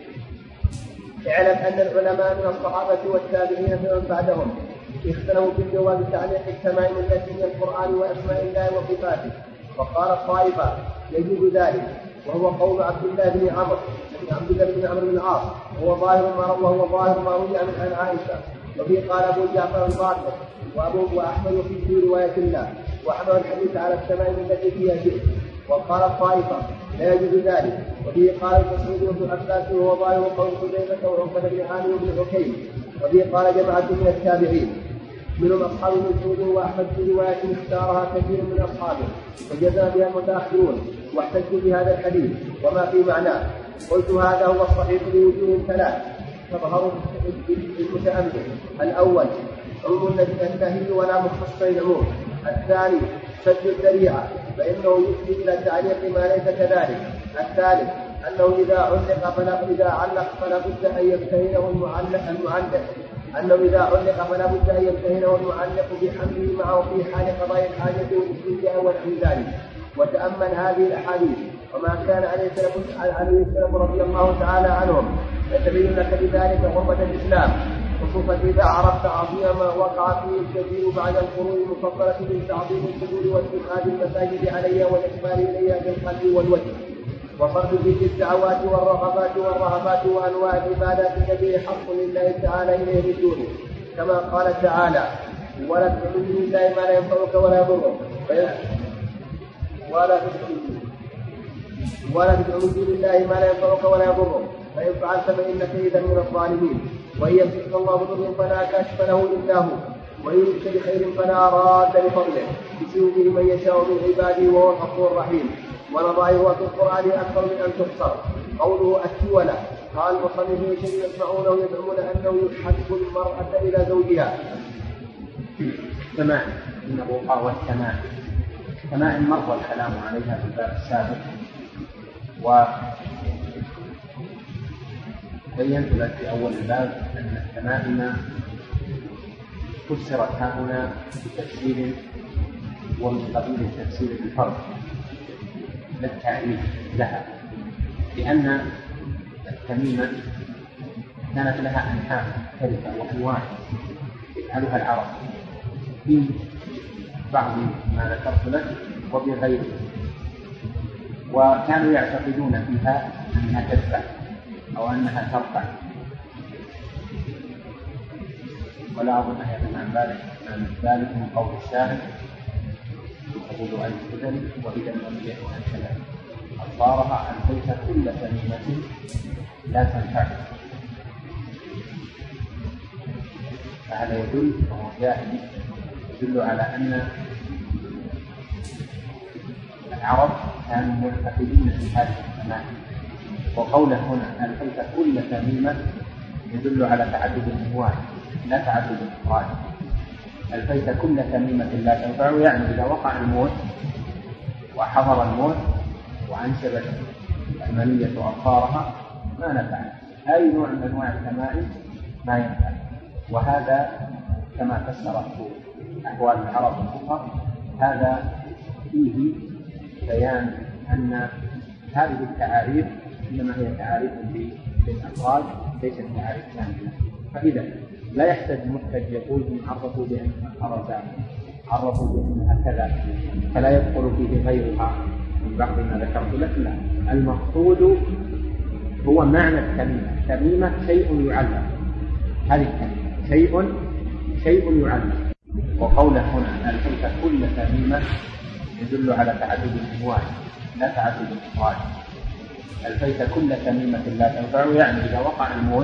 اعلم أن العلماء من الصحابة والتابعين فمن بعدهم اختلفوا في جواز تعليق التمائم التي من القرآن وأسماء الله وصفاته، وقال الطائفة يجوز ذلك، وهو قول عبد الله بن عمرو بن عبد الله بن عمرو بن العاص، وهو ظاهر ما وهو ظاهر ما روي عن عائشة. وفي قال أبو جعفر الباقر وأبو وأحمد في رواية الله، وأحمد الحديث على التمائم التي فيها شرك. وقال الطائفة لا يجوز ذلك. وفيه قال المسعود وابن عباس وهو ظاهر قول حذيفة وعقبة بن عامر وابن حكيم. وفيه قال جماعة من التابعين منهم أصحاب مسعود وأحمد في رواية اختارها كثير من أصحابه وجزم بها المتأخرون واحتجوا بهذا الحديث وما في معناه. قلت هذا هو الصحيح لوجوه ثلاث تظهر المتأمل. الأول عموم النهي ولا مخصص للعموم. الثاني سد الذريعة فإنه يفضي إلى تعليق ما ليس كذلك. الثالث أنه إذا علق فلا إذا علق فلا بد أن يمتهنه المعلق المعلق أنه إذا علق فلا بد أن يمتهنه المعلق بحمله معه في حال قضاء الحاجة والإستنجاء ونحو ذلك. وتأمل هذه الأحاديث وما كان عليه السلام رضي الله تعالى عنهم يتبين لك بذلك غربة الإسلام، خصوصا إذا عرفت عظيم ما وقع فيه الكثير بعد القرون المفضلة من تعظيم القبور واتخاذ المساجد عليها والإقبال إليها بالقلب والوجه، وصرف فيه الدعوات والرغبات والرهبات وأنواع العبادات التي حق لله تعالى إليه بدونه، كما قال تعالى ولا تدعوا من الله ما لا ينفعك ولا يضرك ولا تدعوا ولا تدعوا من دون الله ما لا ينفعك ولا يضرك فإن فعلت فإنك إذا من الظالمين. وإن يمسك الله بضر فلا كاشف له إلا هو، وإن يمسك بخير فلا راد لفضله يصيب به من يشاء من عباده وهو الغفور الرحيم. ونظائرها في القرآن أكثر من أن تحصر. قوله التولى قال المصنفون شيء يسمعونه يزعمون أنه يحب المرأة إلى زوجها. تمام من الرقى والتمام. تمام مر الكلام عليها في الباب السابق، وبينت لك في أول الباب أن التمائم فسرت هنا بتفسير ومن قبيل التفسير بالفرق للتعريف لها، لأن التميمة كانت لها أنحاء مختلفة وأنواع يفعلها العرب في بعض ما ذكرت لك وبغيره، وكانوا يعتقدون فيها أنها تدفع أو أنها ترفع، ولا أظن أن يكون عن ذلك عن ذلك من قول الشاعر يقول أي الكذل وإذا لم يكن هكذا أبصارها ألقيت كل تميمة لا تنفع. فهذا يدل وهو جاهل يدل على أن العرب كانوا معتقدين في هذه التمائم، وقوله هنا ألقيت كل تميمة يدل على تعدد الأنواع لا تعدد الأفراد. ألقيت كل تميمة لا تنفع يعني إذا وقع الموت وحضر الموت وأنشبت المنية أبصارها ما نفعت. أي نوع من أنواع التمائم ما ينفع. وهذا كما فسر أحوال العرب الفقهاء هذا فيه بيان أن هذه التعاريف إنما هي تعاريف للأفراد ليست تعاريف كاملة. فإذا لا يحتاج محتج يقول إن عرفوا بأنها الأرزاق عرفوا بأنها كذا فلا يدخل فيه غيرها من بعض ما ذكرت لك. لا، المقصود هو معنى التميمة. التميمة شيء يعلم، هذه التميمة شيء شيء يعلم. وقوله هنا ألقيت كل تميمة يدل على تعدد الأنواع لا تعدد الأفراد. ألقيت كل تميمة لا تنفع يعني إذا وقع الموت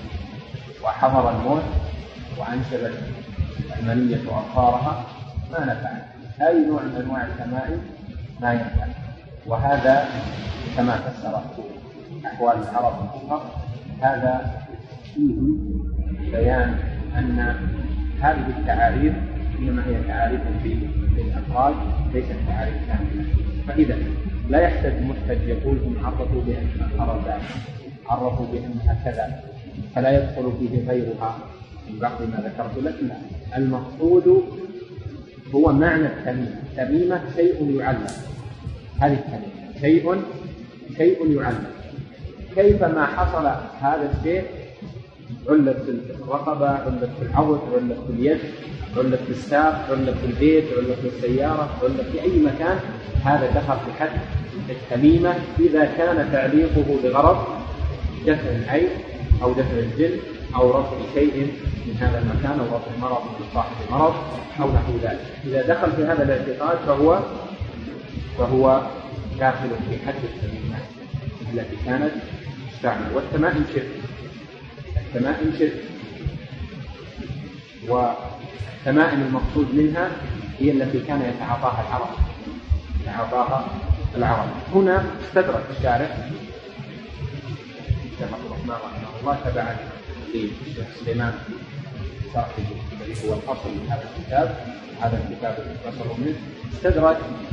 وحضر الموت وأنشبت المنية أبصارها ما نفعت. أي نوع من أنواع التمائم ما ينفع. وهذا كما فسر أحوال العرب الفقهاء هذا فيه بيان أن هذه التعاريف إنما هي تعاريف للأفراد ليست تعاريف كاملة. فإذا لا يحتاج محتج يقول هم عرفوا بأنها الأرزاق عرفوا بأنها كذا فلا يدخل فيه غيرها من بعض ما ذكرت لك. لا، المقصود هو معنى التميمة. التميمة شيء يعلم، هذه التميمة شيء شيء يعلم. كيفما حصل هذا الشيء علت في الرقبة، علت في العضد، علت في اليد، علت في الساق، علت في البيت، علت في السيارة، علت في أي مكان، هذا دخل في حد التميمة إذا كان تعليقه بغرض دفع العين أو دفع الجن أو رفع شيء من هذا المكان أو رفع مرض من صاحب مرض أو نحو ذلك. إذا دخل في هذا الاعتقاد فهو فهو داخل في حد التميمة التي كانت تستعمل. والتمائم شرك، التمائم شرك. والتمائم المقصود منها هي التي كان يتعاطاها العرب يتعاطاها العرب. هنا استدرك الشارع الشيخ عبد الرحمن رحمه الله تبعا للشيخ سليمان صاحبه الذي هو الأصل من هذا الكتاب هذا الكتاب المختصر منه، استدرك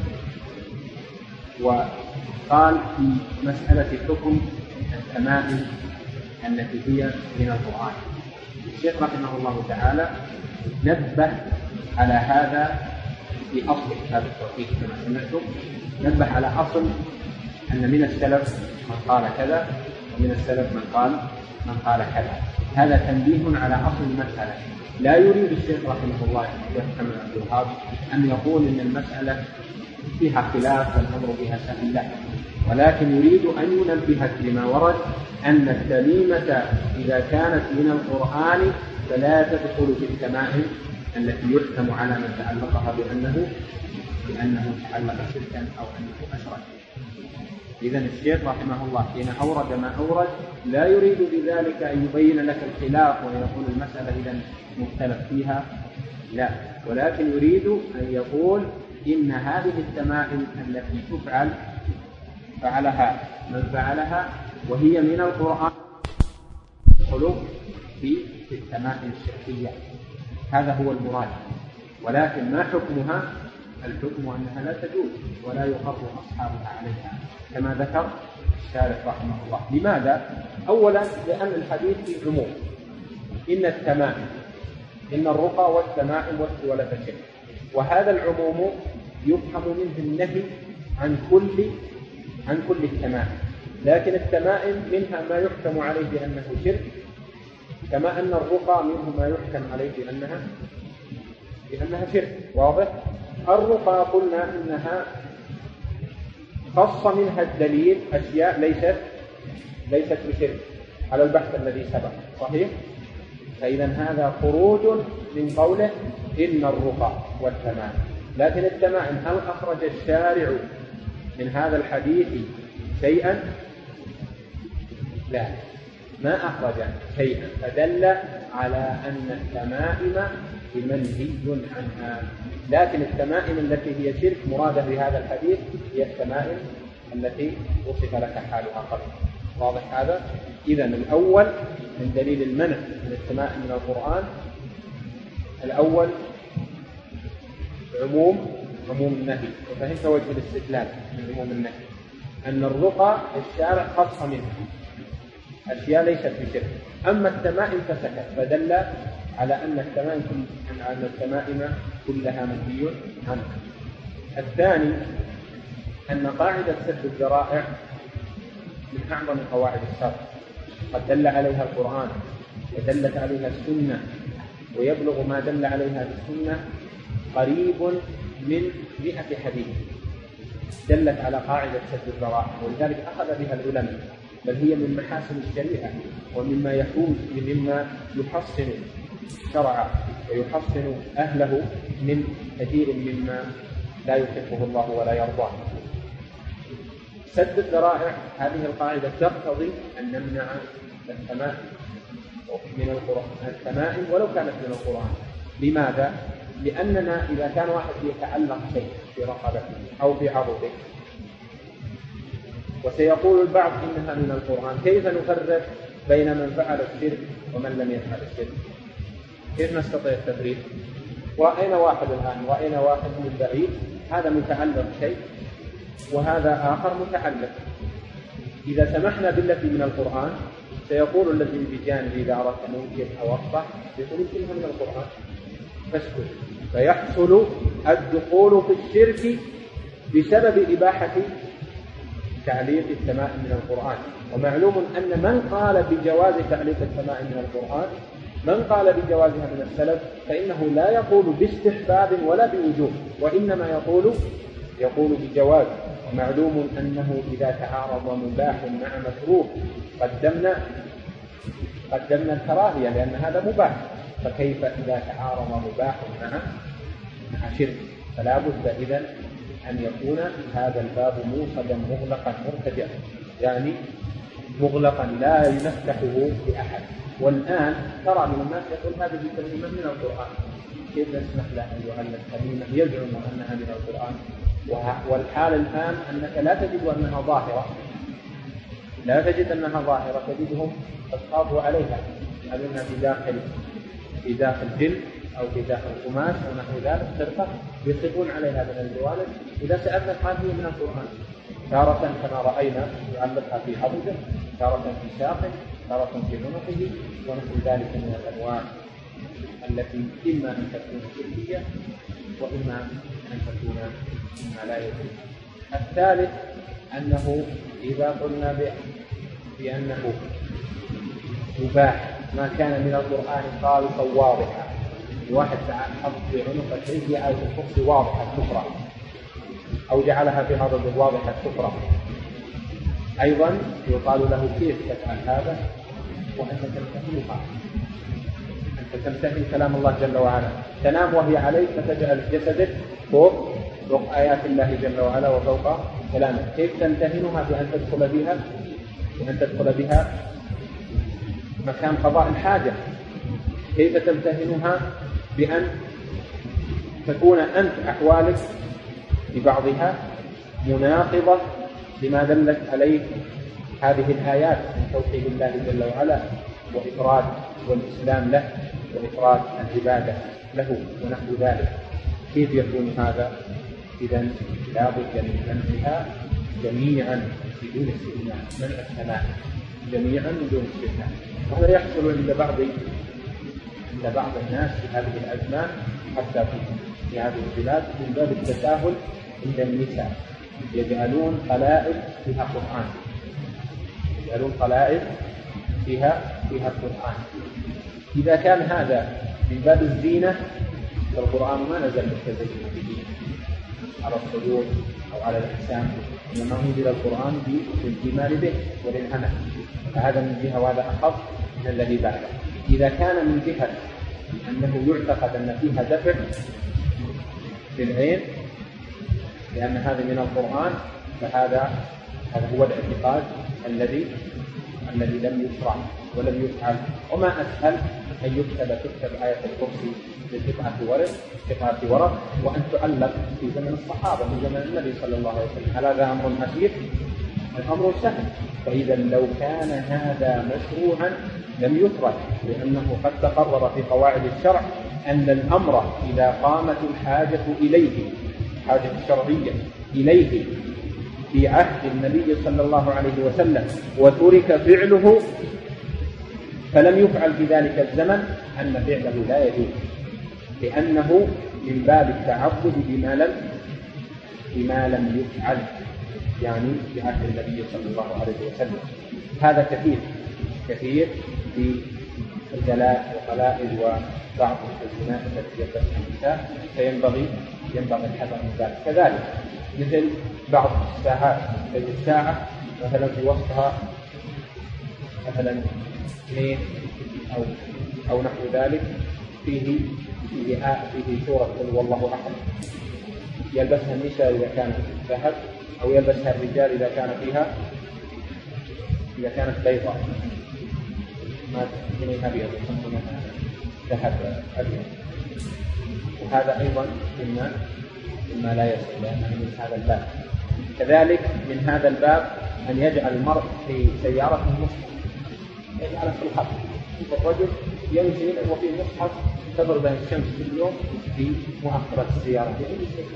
وقال في مسألة حكم التمائم التي هي من القرآن. الشيخ رحمه الله تعالى نبه على هذا في أصل كتاب التوحيد كما سمعتم، نبه على أصل أن من السلف من قال كذا ومن السلف من قال من قال كذا. هذا تنبيه على أصل المسألة. لا يريد الشيخ رحمه الله الشيخ محمد عبد الوهاب أن يقول إن المسألة فيها خلاف والأمر بها سهل له، ولكن يريد أن ينبهك لما ورد أن التميمة إذا كانت من القرآن فلا تدخل في التمائم التي يحكم على من تعلقها بأنه بأنه تعلق شركا أو أنه أشرك. إذن الشيخ رحمه الله حين أورد ما أورد لا يريد بذلك أن يبين لك الخلاف ويقول المسألة إذن مختلف فيها، لا، ولكن يريد أن يقول إن هذه التمائم التي تفعل فعلها من فعلها وهي من القرآن تدخل في التمائم الشركية. هذا هو المراد. ولكن ما حكمها؟ الحكم أنها لا تجوز ولا يقر أصحابها عليها كما ذكر الشارح رحمه الله. لماذا؟ أولا لأن الحديث في عموم، إن التمائم إن الرقى والتمائم والسولة شرك، وهذا العموم يفهم منه النهي عن كل عن كل التمائم. لكن التمائم منها ما يحكم عليه بأنه شرك كما أن الرقى منه ما يحكم عليه بأنها بأنها شرك. واضح؟ الرقى قلنا إنها خص منها الدليل أشياء ليست ليست بشرك على البحث الذي سبق. صحيح؟ فإذا هذا خروج من قوله إن الرقى والتمائم. لكن التمائم هل أخرج الشارع من هذا الحديث شيئا؟ لا، ما أخرج شيئا، فدل على أن التمائم منهي عنها. لكن التمائم التي هي شرك مرادة بهذا الحديث هي التمائم التي وصف لك حالها قبل. واضح هذا؟ إذن الأول من دليل المنع من التمائم من القرآن، الأول عموم عموم النهي، وفهمت وجه الاستدلال من عموم النهي أن الرقى الشارع خص منها أشياء ليست بشرك. أما التمائم فسكت، فدل على أن التمائم أن التمائم كلها منهي عنها. الثاني أن قاعدة سد الذرائع من أعظم قواعد الشرع، قد دل عليها القرآن ودلت عليها السنة، ويبلغ ما دل عليها السنة قريب من مئة حديث دلت على قاعدة سد الذرائع، ولذلك أخذ بها العلماء، بل هي من محاسن الشريعة ومما يحوز مما يحصن الشرع ويحصن أهله من كثير مما لا يحبه الله ولا يرضاه. سد الذرائع هذه القاعدة تقتضي أن نمنع التمائم من القرآن التمائم ولو كانت من القرآن. لماذا؟ لأننا إذا كان واحد يتعلق شيء في رقبته أو في عضده وسيقول البعض إنها من القرآن، كيف نفرق بين من فعل الشرك ومن لم يفعل الشرك؟ كيف نستطيع التفريق؟ رأينا واحد الآن، رأينا واحد من بعيد، هذا متعلق شيء وهذا آخر متعلق. إذا سمحنا بالتي من القرآن سيقول الذي بجانب إذا أردت ممكن أو أخطأ يقول كلها من القرآن فاسكت، فيحصل الدخول في الشرك بسبب إباحة تعليق التمائم من القرآن. ومعلوم أن من قال بجواز تعليق التمائم من القرآن، من قال بجوازها من السلف، فإنه لا يقول باستحباب ولا بوجوب، وإنما يقول يقول بجواز. ومعلوم أنه إذا تعارض مباح مع مكروه قدمنا قدمنا الكراهية لأن هذا مباح، فكيف إذا تعارض مباح مع مع شرك؟ فلا بد إذن أن يكون هذا الباب موصدا مغلقا مرتجعا، يعني مغلقا لا نفتحه لأحد. والآن ترى من الناس يقول هذه كلمة من القرآن، كيف نسمح له أن يعلق كلمة يزعم أنها من القرآن؟ والحال الآن أنك لا تجد أنها ظاهرة، لا تجد أنها ظاهرة، تجدهم أسقاطوا عليها، أنها في داخل في داخل جلد أو في داخل قماش أو نحو ذلك فرقة يسقطون عليها من الجوانب. إذا سألنا هذه من القرآن، تارة كما رأينا يعلقها في عضده، تارة في ساقه، تارة في عنقه، ونحو ذلك من الأنواع التي إما أن تكون شركية وإما أن تكون مما لا يجوز. الثالث أنه إذا قلنا بأنه مباح ما كان من القرآن خالصا واضحا، واحد حط في عنق شيء هي آية الكفر واضحة كفرا أو جعلها في هذا واضحة كفرا، أيضا يقال له كيف تفعل هذا وأنت تمتهنها، أنت تمتهن كلام الله جل وعلا، تنام وهي عليك فتجعل جسدك فوق فوق آيات الله جل وعلا وفوق كلامه، كيف تمتهنها بأن تدخل بها بأن تدخل بها مكان قضاء الحاجة؟ كيف تمتهنها بأن تكون أنت أحوالك ببعضها مناقضة لما دلت عليه هذه الآيات من توحيد الله جل وعلا وإفراد والإسلام له وإفراد العبادة له ونحو ذلك؟ كيف يكون هذا؟ إذن لا بد من منعها جميعا بدون استثناء، منع السماع جميعا بدون استثناء. وهذا يحصل عند بعض عند بعض الناس في هذه الأزمان حتى في هذه البلاد من باب التساهل عند النساء، يجعلون قلائد فيها قرآن، يجعلون قلائد فيها فيها القرآن. إذا كان هذا من باب الزينة فالقرآن ما نزل للتزين به على الصدور أو على الأجسام، إنما أنزل القرآن بالجمال به وللهمة، فهذا من جهة وهذا أخف من الذي بعده. إذا كان من جهة أنه يعتقد أن فيها دفع للعين لأن هذا من القرآن، فهذا هذا هو الاعتقاد الذي الذي لم يشرع ولم يفعل. وما أسهل أن يكتب تكتب آية الكرسي بقطعة ورق قطعة ورق وأن تعلق في زمن الصحابة في زمن النبي صلى الله عليه وسلم، هل هذا أمر عسير؟ الأمر سهل. فإذا لو كان هذا مشروعا لم يترك، لأنه قد تقرر في قواعد الشرع أن الأمر إذا قامت الحاجة إليه، حاجة الشرعية إليه في عهد النبي صلى الله عليه وسلم وترك فعله فلم يفعل في ذلك الزمن، أن فعله لا يجوز، لأنه من باب التعبد بما لم بما لم يفعل يعني في عهد النبي صلى الله عليه وسلم. هذا كثير كثير في الجلال وقلائل وبعض التزيينات التي يلبسها النساء، فينبغي ينبغي الحذر من ذلك. كذلك مثل بعض الساعات، مثل الساعة مثلا في وسطها مثلا اثنين أو أو نحو ذلك فيه فيه فيه سورة قل والله أحد، يلبسها النساء إذا كانت ذهب، أو يلبسها الرجال إذا كان فيها إذا كانت بيضاء ما تسميها أبيض يسمونها ذهب أبيض، وهذا أيضا مما مما لا يصل لأنه من هذا الباب. كذلك من هذا الباب أن يجعل المرء في سيارة مصحف، يجعل في الخط، الرجل يمشي وفي مصحف تضرب به الشمس في اليوم في مؤخرة السيارة بأي شيء.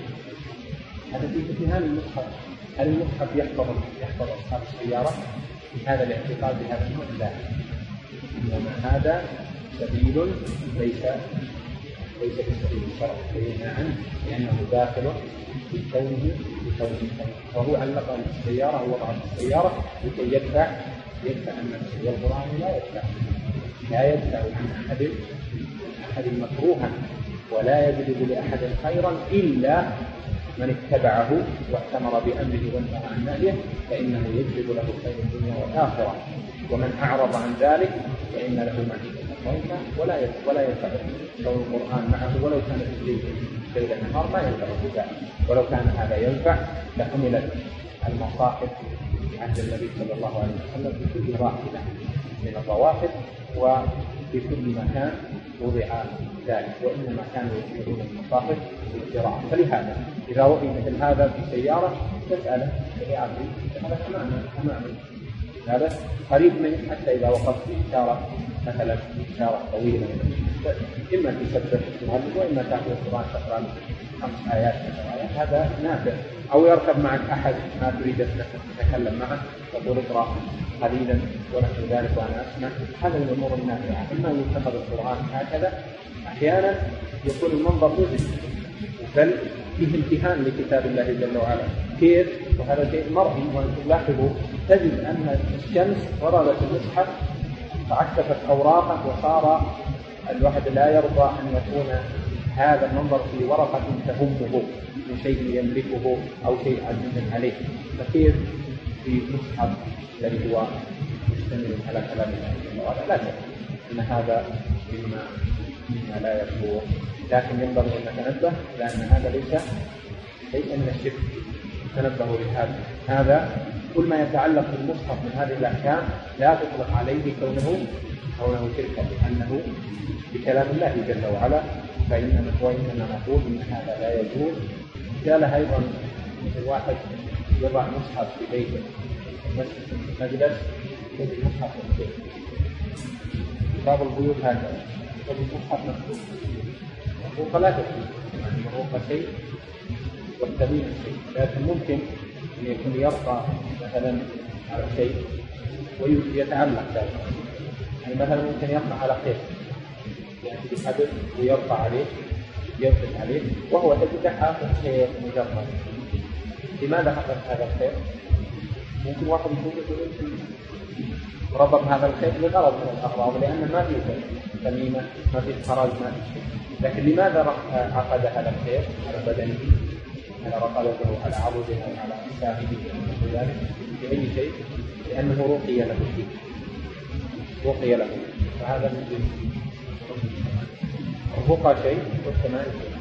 هذا في اتهام المصحف، هل المصحف يحفظ يحفظ أصحاب السيارة؟ هذا الاعتقاد بهذا النوع لا، إنما هذا سبيل ليس ليس بالسبيل الشرعي بيننا عنه، لأنه داخل في كونه بكونه فهو علق السيارة ووضع السيارة لكي يدفع يدفع النفس، والقرآن لا يدفع لا يدفع عن أحد أحد مكروها، ولا يجلب لأحد خيرا إلا من اتبعه واعتمر بأمره وانتهى عن نهيه، فإنه يجلب له خير الدنيا والآخرة. ومن أعرض عن ذلك فإن له معيشة ضنكا ولا ولا ينفعه لو القرآن معه ولو كان في الليل ليل النهار ما ينفعه ذلك. ولو كان هذا ينفع لحملت المصاحف في عهد النبي صلى الله عليه وسلم في كل راحلة من الرواحل وفي كل مكان وضع ذلك، وإنما كانوا يحملون المصاحف بالقراءة. فلهذا إذا رؤي مثل هذا في سيارة تسأله يا عبدي هذا تماما تماما هذا قريب منك، حتى إذا وقفت في إشارة مثلا إشارة طويلة إما تسبح المؤلف وإما تأخذ القرآن تقرأ خمس آيات آيات، هذا نافع. أو يركب معك أحد ما تريد أن تتكلم معه تقول اقرأ قليلا ونحو ذلك وأنا أسمع، هذا من الأمور النافعة. إما يتخذ القرآن هكذا، أحيانا يكون المنظر مزعج بل فيه امتحان لكتاب الله جل وعلا كيف، وهذا شيء مرئي. وأنتم لاحظوا تجد أن الشمس ضربت المصحف فعكست أوراقه، وصار الواحد لا يرضى أن يكون هذا المنظر في ورقة تهمه من شيء يملكه أو شيء عزيز عليه، فكيف في مصحف الذي هو مشتمل على كلام الله جل وعلا؟ لا شك أن هذا مما مما لا يكون، لكن ينبغي أن نتنبه لأن هذا ليس ليس من الشرك. تنبهوا لهذا، هذا كل ما يتعلق بالمصحف من هذه الأحكام لا تطلق عليه كونه كونه شركا، لأنه بكلام الله جل وعلا. فإنما وإنما نقول إن هذا لا يجوز. مثالها أيضا مثل واحد يضع مصحف في بيته مجلس يجد مصحف في بيته، بعض البيوت هكذا يجد مصحف مكتوب مروقة لا تكفي، يعني مروقة شيء والتمييز شيء، لكن ممكن أن يكون يرقى مثلا على شيء ويتعلق ذلك، يعني مثلا ممكن يقع على خير يأتي بحبل ويرفع عليه يرفع عليه وهو تجد حاصل خير مجرد. لماذا حصل هذا الخير؟ ممكن واحد يقول ربط هذا الخيط لغرض من الأغراض، لأن ما في تميمة، ما في خراج، ما في شيء. لكن لماذا عقد هذا الخيط على بدنه، على رقبته، على عضده، على ساقه ذلك بأي شيء؟ لأنه رقي له فيه، رقي له، فهذا من جنس الرقى شيء والتمائم شيء.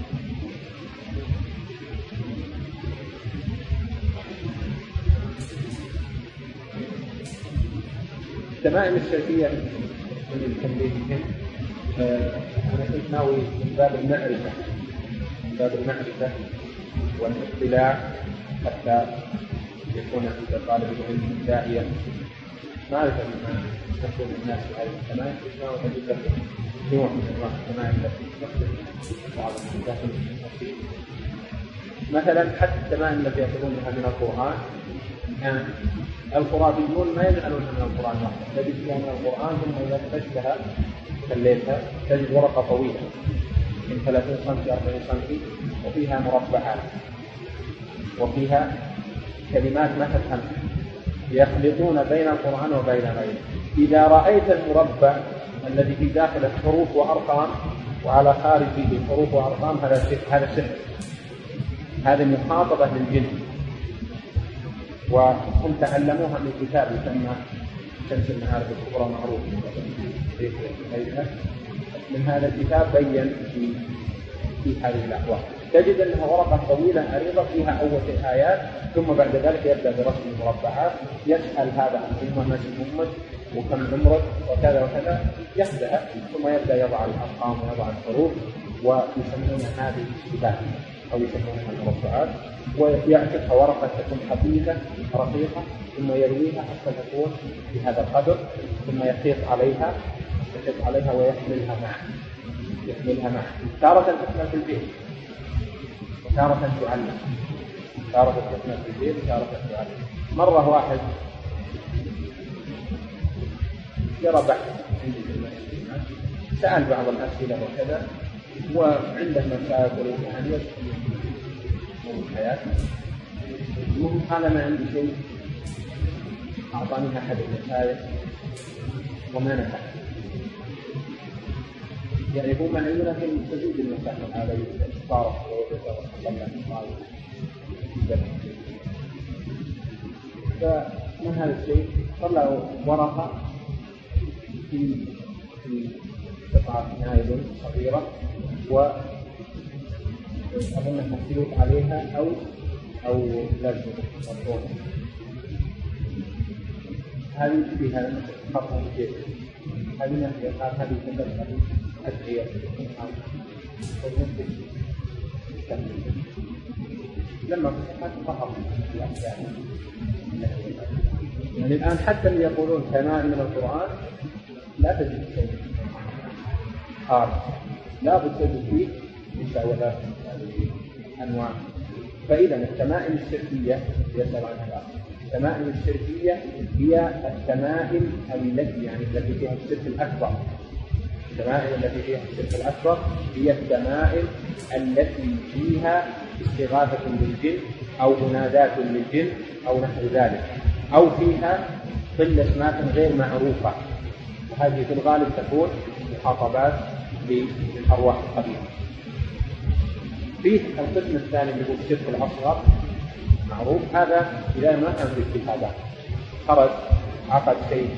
التمائم الشركية من التنبيههم أنا كنت ناوي من باب المعرفة، من باب المعرفة والاطلاع، حتى يكون عند طالب العلم داعية معرفة بما تكون الناس في هذه التمائم. كنت ناوي أجد لكم نوع من أنواع التمائم التي تستخدم بعض الداخل التفصيل. مثلا حتى التمائم التي يأخذونها من القرآن، يعني الخرافيون ما يجعلونها من القرآن وحده، تجد فيها من القرآن ثم إذا فتشتها خليتها تجد ورقة طويلة من ثلاثين سنتي أربعين سنتي وفيها مربعات وفيها كلمات ما تفهمها، يخلطون بين القرآن وبين غيره. إذا رأيت المربع الذي في داخله حروف وأرقام وعلى خارجه حروف وأرقام، هذا سحر، هذا سحر، هذه مخاطبة للجن. وهم تعلموها من كتاب يسمى شمس المعارف الكبرى، معروف من هذا الكتاب، بين في في هذه الأحوال. تجد أنها ورقة طويلة عريضة فيها أول آيات، ثم بعد ذلك يبدأ برسم المربعات، يسأل هذا عن أمة ما أمة وكم عمرك وكذا وكذا، يحدها، ثم يبدأ يضع الأرقام ويضع الحروف، ويسمون هذه الكتاب أو يسمونها المربعات، ويعتقها ورقة تكون خفيفة رقيقة، ثم يرويها حتى تكون بهذا القدر، ثم يخيط عليها يخيط عليها ويحملها معه يحملها معه تارة تحمل في البيت وتارة تعلم، تارة تحمل في البيت وتارة تعلم. مرة واحد يرى بحث سأل بعض الأسئلة وكذا، وعنده مسائل يعني من الحياة، المهم قال ما عندي شيء، أعطاني أحد المسائل وما نفع، يعني هو من عندنا في تزيد المسائل هذا يتصارف ويتصرف فمن هذا الشيء طلعوا ورقة في في قطعة نايلون صغيرة، وأظنها مخلوط عليها أو أو لازم مطلوب، هذه فيها خطأ كثير، هذه نفسها قال هذه تدخل أدعية لما فتحت فقط يعني الآن حتى اللي يقولون تمائم من القرآن لا تجد شيء آه لا بتجد فيه مشاولات أنواع. فإذا التمائم الشركية يسأل عنها الآن، التمائم الشركية هي التمائم التي يعني التي فيها الشرك الأكبر. التمائم التي فيها الشرك الأكبر هي التمائم التي فيها استغاثة للجن أو منادات للجن أو نحو ذلك، أو فيها ظل أسماء غير معروفة، وهذه في الغالب تكون مخاطبات للأرواح القديمة. فيه القسم الثاني اللي هو الشرك الأصغر معروف، هذا إذا ما كان في اجتهادات، خرج عقد شيء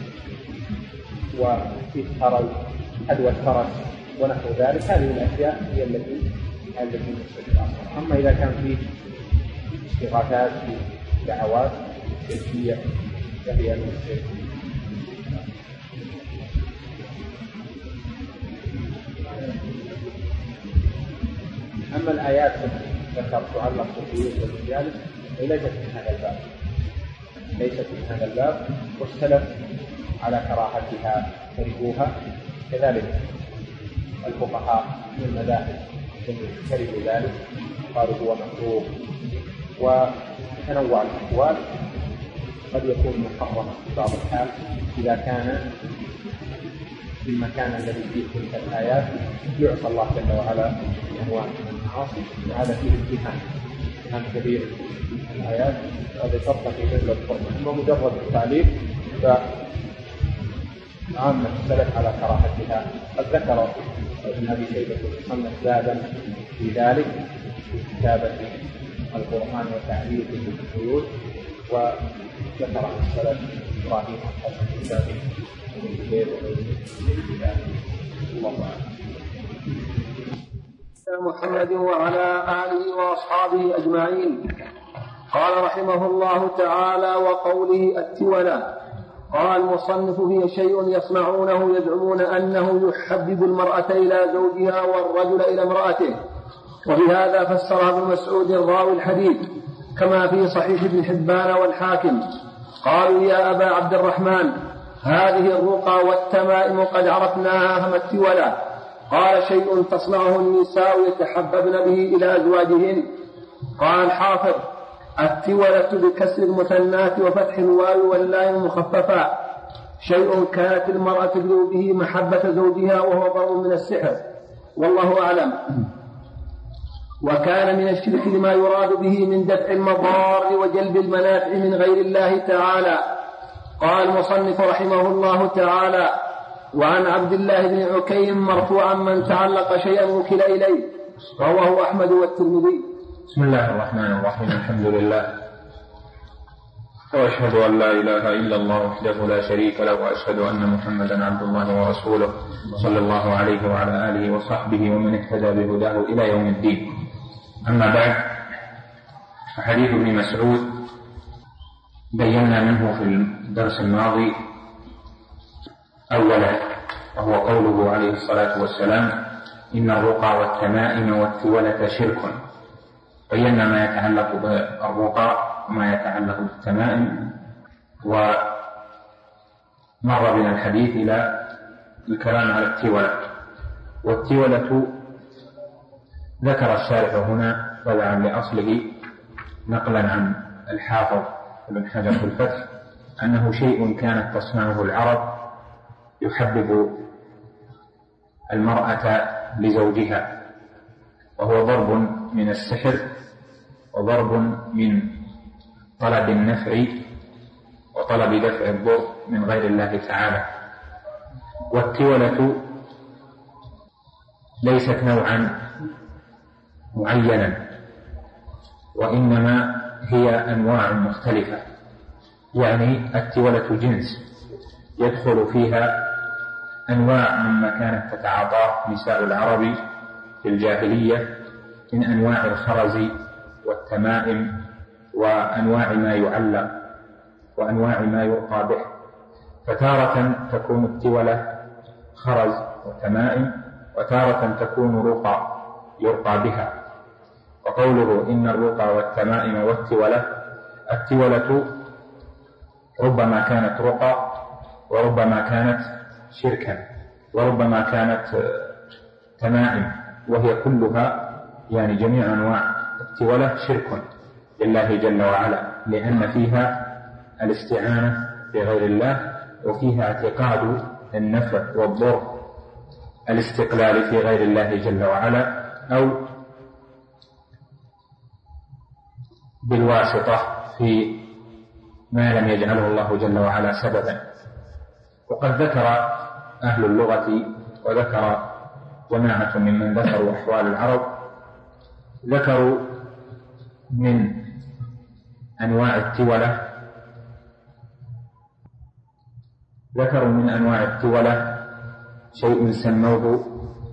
وفيه خرج حدوى فرس ونحو ذلك، هذه الأشياء هي التي التي من الشرك الأصغر. أما إذا كان فيه استغاثات في دعوات شركية فهي من الشرك. أما الآيات ذكر تعلق بالبيوت والمجالس ليست من هذا الباب، ليست من هذا الباب، والسلف على كراهتها كرهوها، كذلك الفقهاء من المذاهب كرهوا ذلك، قالوا هو مكروه، وتنوع الأقوال، قد يكون محرما في بعض الحال إذا كان في المكان الذي فيه تلك الآيات يعصى الله جل وعلا أنواع من المعاصي، وهذا فيه امتحان امتحان كبير الآيات، هذا ترتقي مثل القرآن، أما مجرد التعليق عامة السلف على كراهتها. قد ذكر ابن أبي شيبة المصنف بابا في ذلك في كتابة القرآن وتعليقه بالقيود، وذكر عن السلف إبراهيم والحسن الشافعي وابن جبير وغيره. الله أعلم. محمد وعلى آله وأصحابه أجمعين. قال رحمه الله تعالى: وقوله التولى. قال المصنف: فيه شيء يصنعونه يزعمون أنه يحبب المرأة إلى زوجها والرجل إلى امرأته، وبهذا فسرها ابن مسعود راوي الحديث كما في صحيح ابن حبان والحاكم. قالوا: يا أبا عبد الرحمن، هذه الرقى والتمائم قد عرفناها، فما التولى؟ قال: شيء تصنعه النساء يتحببن به إلى أزواجهن. قال حافظ: التولة بكسر المثنات وفتح الواو واللام المخففة شيء كانت المرأة تجلو به محبة زوجها، وهو ضرب من السحر، والله أعلم. وكان من الشرك لما يراد به من دفع المضار وجلب المنافع من غير الله تعالى. قال المصنف رحمه الله تعالى: وعن عبد الله بن عكيم مرفوعا: من تعلق شيئا وكل إليه. رواه أحمد والترمذي. بسم الله الرحمن الرحيم. الحمد لله، وأشهد أن لا إله إلا الله وحده لا شريك له، وأشهد أن محمدا عبد الله ورسوله صلى الله عليه وعلى آله وصحبه ومن اهتدى بهداه إلى يوم الدين. أما بعد، فحديث ابن مسعود بينا منه في الدرس الماضي أولا، وهو قوله عليه الصلاة والسلام: إن الرقى والتمائم والتولة شرك. بينا ما يتعلق بالرقى وما يتعلق بالتمائم، ومر بنا الحديث إلى الكلام على التولة. والتولة ذكر الشارح هنا تبعا لأصله نقلا عن الحافظ ابن حجر في الفتح أنه شيء كانت تصنعه العرب يحبب المرأة لزوجها، وهو ضرب من السحر وضرب من طلب النفع وطلب دفع الضر من غير الله تعالى. والتولة ليست نوعا معينا، وإنما هي أنواع مختلفة. يعني التولة جنس يدخل فيها أنواع مما كانت تتعاطاه نساء العرب في الجاهلية من أنواع الخرز والتمائم وأنواع ما يعلق وأنواع ما يرقى به. فتارة تكون التولة خرز وتمائم، وتارة تكون رقى يرقى بها. وقوله إن الرقى والتمائم والتولة، التولة ربما كانت رقى وربما كانت شركا وربما كانت تمائم، وهي كلها يعني جميع أنواع التولة شرك لله جل وعلا، لأن فيها الاستعانة بغير الله، وفيها اعتقاد النفع والضر الاستقلال في غير الله جل وعلا، أو بالواسطة في ما لم يجعله الله جل وعلا سببا. وقد ذكر أهل اللغة وذكر جماعة ممن ذكروا أحوال العرب، ذكروا من أنواع التولة ذكروا من أنواع التولة شيء سموه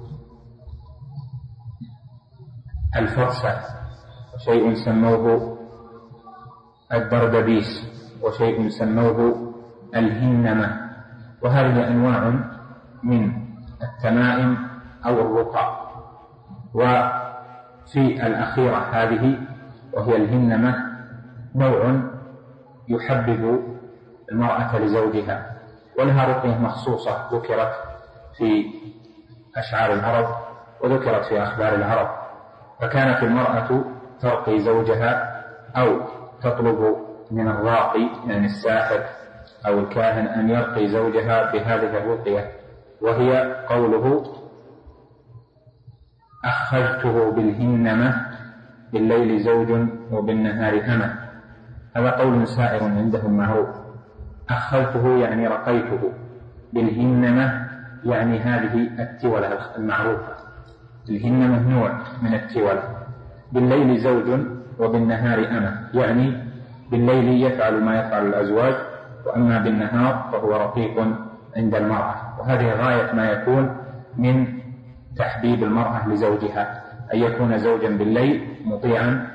الفرسة، وشيء سموه الدردبيس، وشيء سموه الهنمة. وهذه أنواع من التمائم أو الرقى. وفي الأخيرة هذه وهي الهنمة نوع يحبب المرأة لزوجها، ولها رقية مخصوصة ذكرت في أشعار العرب وذكرت في أخبار العرب. فكانت المرأة ترقي زوجها أو تطلب من الراقي يعني الساحر أو الكاهن أن يرقي زوجها بهذه الرقية، وهي قوله أخذته بالهنمة بالليل زوج وبالنهار أمة. هذا قول سائر عندهم معروف. أخذته يعني رقيته، بالهنمة يعني هذه التولة المعروفة. الهنمة نوع من التولة. بالليل زوج وبالنهار أمة، يعني بالليل يفعل ما يفعل الأزواج، وأما بالنهار فهو رقيق عند المرأة. وهذه غاية ما يكون من تحبيب المرأة لزوجها، أن يكون زوجا بالليل مطيعا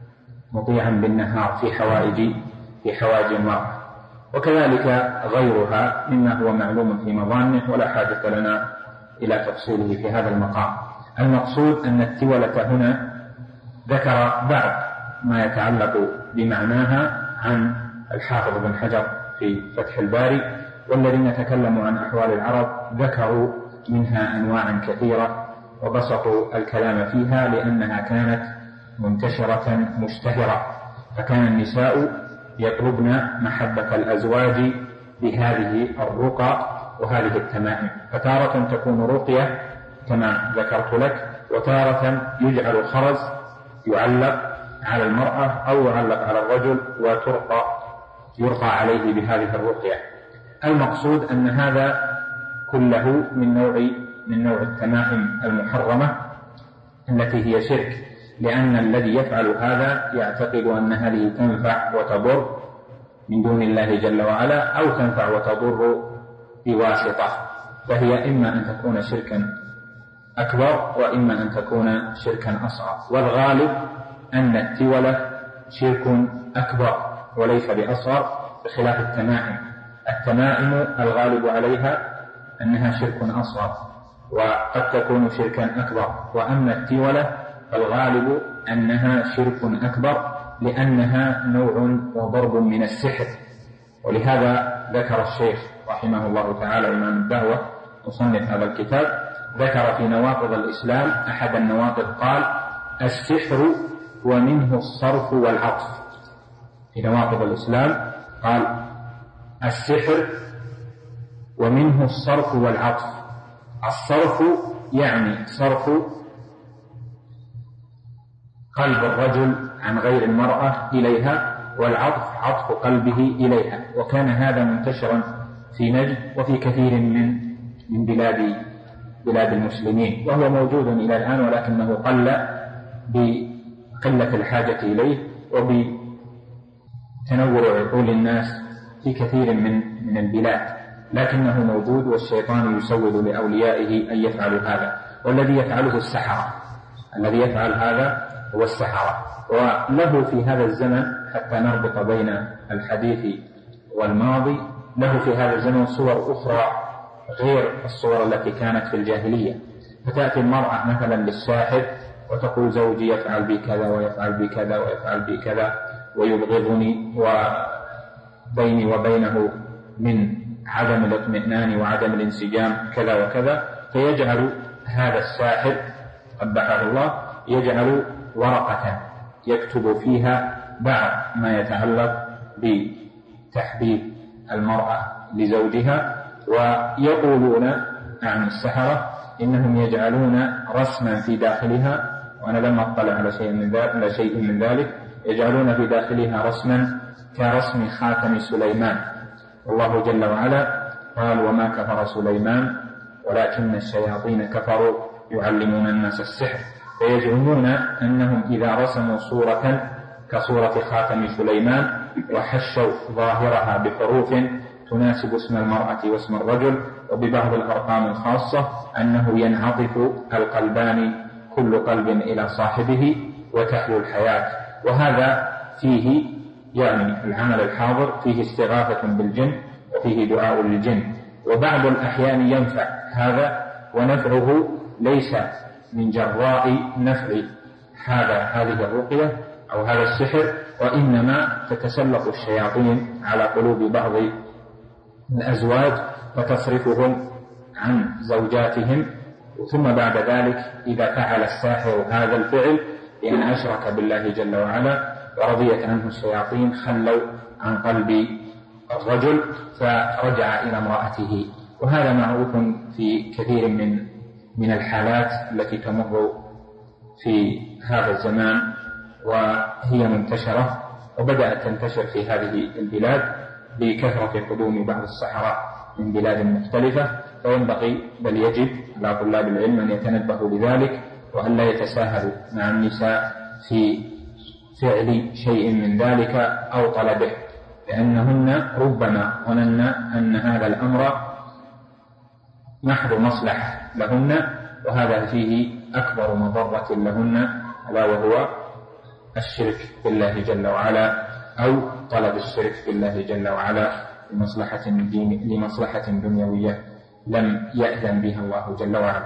مطيعا بالنهار في حوائج في حوائج المرأة. وكذلك غيرها مما هو معلوم في مظانه ولا حاجة لنا إلى تفصيله في هذا المقام. المقصود أن التولة هنا ذكر بعض ما يتعلق بمعناها عن الحافظ بن حجر في فتح الباري، والذين تكلموا عن أحوال العرب ذكروا منها أنواعا كثيرة وبسطوا الكلام فيها لأنها كانت منتشرة مشتهرة، فكان النساء يطلبن محبة الأزواج بهذه الرقى وهذه التمائم، فتارة تكون رقية كما ذكرت لك، وتارة يجعل خرز يعلق على المرأة أو يعلق على الرجل وترقى يرقى عليه بهذه الرقية. المقصود أن هذا كله من نوع من نوع التمائم المحرمة التي هي شرك، لأن الذي يفعل هذا يعتقد أن هذه تنفع وتضر من دون الله جل وعلا أو تنفع وتضر بواسطة، فهي إما أن تكون شركا أكبر وإما أن تكون شركا أصغر. والغالب أن التولة شرك أكبر وليس بأصغر، بخلاف التمائم. التمائم الغالب عليها أنها شرك أصغر وقد تكون شركا أكبر، وأما التولة الغالب أنها شرك أكبر لأنها نوع وضرب من السحر. ولهذا ذكر الشيخ رحمه الله تعالى إمام الدعوة مصنف هذا الكتاب، ذكر في نواقض الإسلام أحد النواقض قال السحر ومنه الصرف والعطف. في نواقض الإسلام قال السحر ومنه الصرف والعطف. الصرف يعني صرف قلب الرجل عن غير المرأة إليها، والعطف عطف قلبه إليها. وكان هذا منتشرا في نجد وفي كثير من من بلاد بلاد المسلمين، وهو موجود إلى الآن، ولكنه قل بقلة الحاجة إليه وبتنور عقول الناس في كثير من من البلاد، لكنه موجود، والشيطان يسول لأوليائه أن يفعلوا هذا. والذي يفعله السحرة، الذي يفعل هذا هو السحرة. وله في هذا الزمن حتى نربط بين الحديث والماضي، له في هذا الزمن صور أخرى غير الصور التي كانت في الجاهلية. فتأتي المرأة مثلا للساحر وتقول زوجي يفعل بي كذا ويفعل بي كذا ويفعل بي كذا ويبغضني، وبيني وبينه من عدم الاطمئنان وعدم الانسجام كذا وكذا. فيجعل هذا الساحر قبحه الله يجعل ورقة يكتب فيها بعض ما يتعلق بتحبيب المرأة لزوجها، ويقولون عن السحرة إنهم يجعلون رسما في داخلها، وأنا لم أطلع على شيء من ذلك, على شيء من ذلك يجعلون في داخلها رسما كرسم خاتم سليمان. والله جل وعلا قال وما كفر سليمان ولكن الشياطين كفروا يعلمون الناس السحر. فيزعمون أنهم إذا رسموا صورة كصورة خاتم سليمان وحشوا ظاهرها بحروف تناسب اسم المرأة واسم الرجل وببعض الأرقام الخاصة، أنه ينعطف القلبان كل قلب إلى صاحبه وتحلو الحياة. وهذا فيه يعني العمل الحاضر فيه استغاثة بالجن وفيه دعاء للجن، وبعض الأحيان ينفع هذا، ونفعه ليس من جراء نفع هذا هذه الرقية أو هذا السحر، وإنما تتسلط الشياطين على قلوب بعض الأزواج فتصرفهم عن زوجاتهم، ثم بعد ذلك إذا فعل الساحر هذا الفعل لأن أشرك بالله جل وعلا ورضيت عنه الشياطين خلوا عن قلب الرجل فرجع إلى امرأته. وهذا معروف في كثير من من الحالات التي تمر في هذا الزمان، وهي منتشرة وبدأت تنتشر في هذه البلاد بكثرة قدوم بعض السحرة من بلاد مختلفة، فينبغي بل يجب على طلاب العلم أن يتنبهوا لذلك وأن لا يتساهلوا مع النساء في فعل شيء من ذلك أو طلبه، لأنهن ربما ظنن أن هذا الأمر محض مصلحة لهن، وهذا فيه أكبر مضرة لهن، ألا وهو الشرك بالله جل وعلا أو طلب الشرك بالله جل وعلا لمصلحة دين لمصلحة دنيوية لم يأذن بها الله جل وعلا.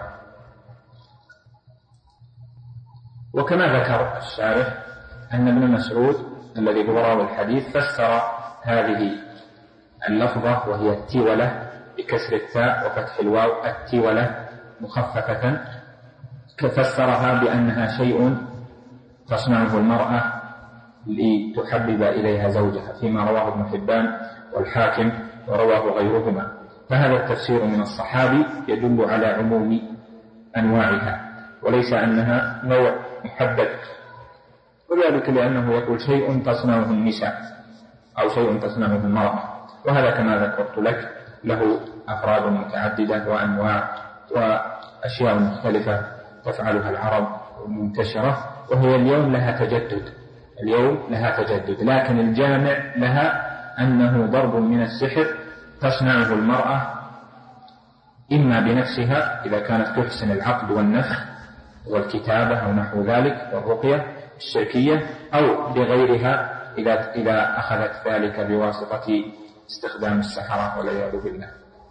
وكما ذكر الشارح أن ابن مسعود الذي هو راوي الحديث فسر هذه اللفظة وهي التولة بكسر التاء وفتح الواو، التولة مخففة، فسرها بأنها شيء تصنعه المرأة لتحبب إليها زوجها، فيما رواه ابن حبان والحاكم ورواه غيرهما. فهذا التفسير من الصحابي يدل على عموم أنواعها وليس أنها نوع محدد، وذلك لأنه يقول شيء تصنعه النساء أو شيء تصنعه المرأة، وهذا كما ذكرت لك له أفراد متعددة وأنواع وأشياء مختلفة تفعلها العرب منتشرة، وهي اليوم لها تجدد اليوم لها تجدد لكن الجامع لها أنه ضرب من السحر تصنعه المرأة إما بنفسها إذا كانت تحسن العقد والنفخ والكتابة أو نحو ذلك والرقية الشركية، أو بغيرها إذا إذا أخذت ذلك بواسطة استخدام السحرة والعياذ بالله.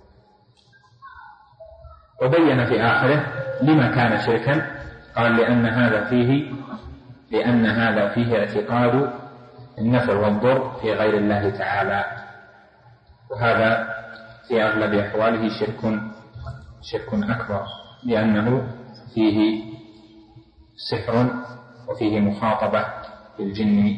وبين في آخره لما كان شركا، قال لأن هذا فيه لأن هذا فيه اعتقاد النفع والضر في غير الله تعالى، وهذا في أغلب أحواله شرك شرك أكبر، لأنه فيه سحر وفيه مخاطبة بالجن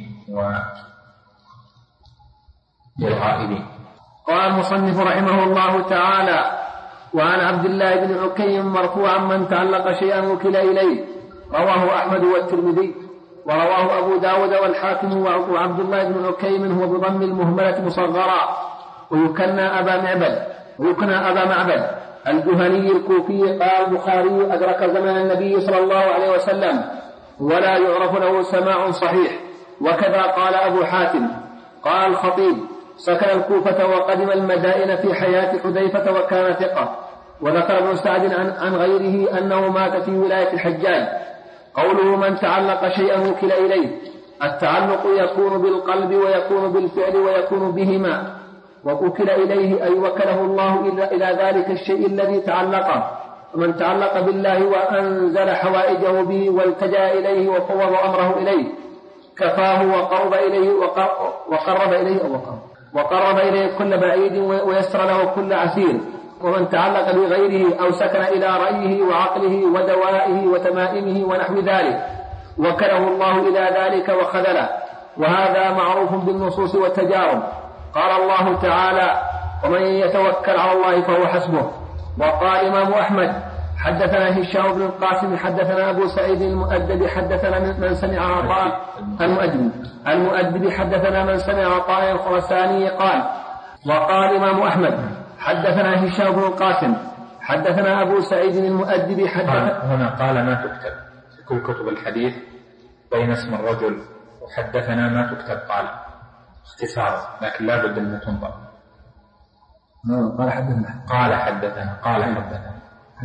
والغائبين. قال المصنف رحمه الله تعالى: وعن عبد الله بن عكيم مرفوعا: من تعلق شيئا وكل إليه. رواه أحمد والترمذي ورواه أبو داود والحاكم. وعبد الله بن عكيم هو بضم المهملة مصغرا، ويكنى أبا معبد ويكنى أبا معبد الجهني الكوفي. قال البخاري: أدرك زمن النبي صلى الله عليه وسلم ولا يعرف له سماع صحيح. وكذا قال أبو حاتم. قال الخطيب: سكن الكوفة وقدم المدائن في حياة حذيفة وكان ثقة. وذكر ابن سعد عن, عن غيره أنه مات في ولاية الحجاج. قوله: من تعلق شيئا وكل إليه، التعلق يكون بالقلب ويكون بالفعل ويكون بهما، ووكل إليه أي وكله الله إلى ذلك الشيء الذي تعلقه. ومن تعلق بالله وأنزل حوائجه به والتجأ إليه وفوض أمره إليه كفاه وقرب إليه وقرب إليه وقرب إليه كل بعيد ويسر له كل عسير. ومن تعلق بغيره أو سكن إلى رأيه وعقله ودوائه وتمائمه ونحو ذلك وكله الله إلى ذلك وخذله، وهذا معروف بالنصوص والتجارب. قال الله تعالى: ومن يتوكل على الله فهو حسبه. وقال إمام أحمد: حدثنا هشام بن القاسم حدثنا أبو سعيد المؤدب حدثنا من سمع عطاء المؤدب المؤدب حدثنا من سمع عطاء الخرساني قال. وقال إمام أحمد: حدثنا هشام بن القاسم حدثنا أبو سعيد المؤدب حدثنا. هنا قال ما تكتب في كل كتب الحديث بين اسم الرجل وحدثنا ما تكتب، قال اختصار، لكن لا بد أن تنطق. قال حدثنا قال حدثنا قال حدثنا.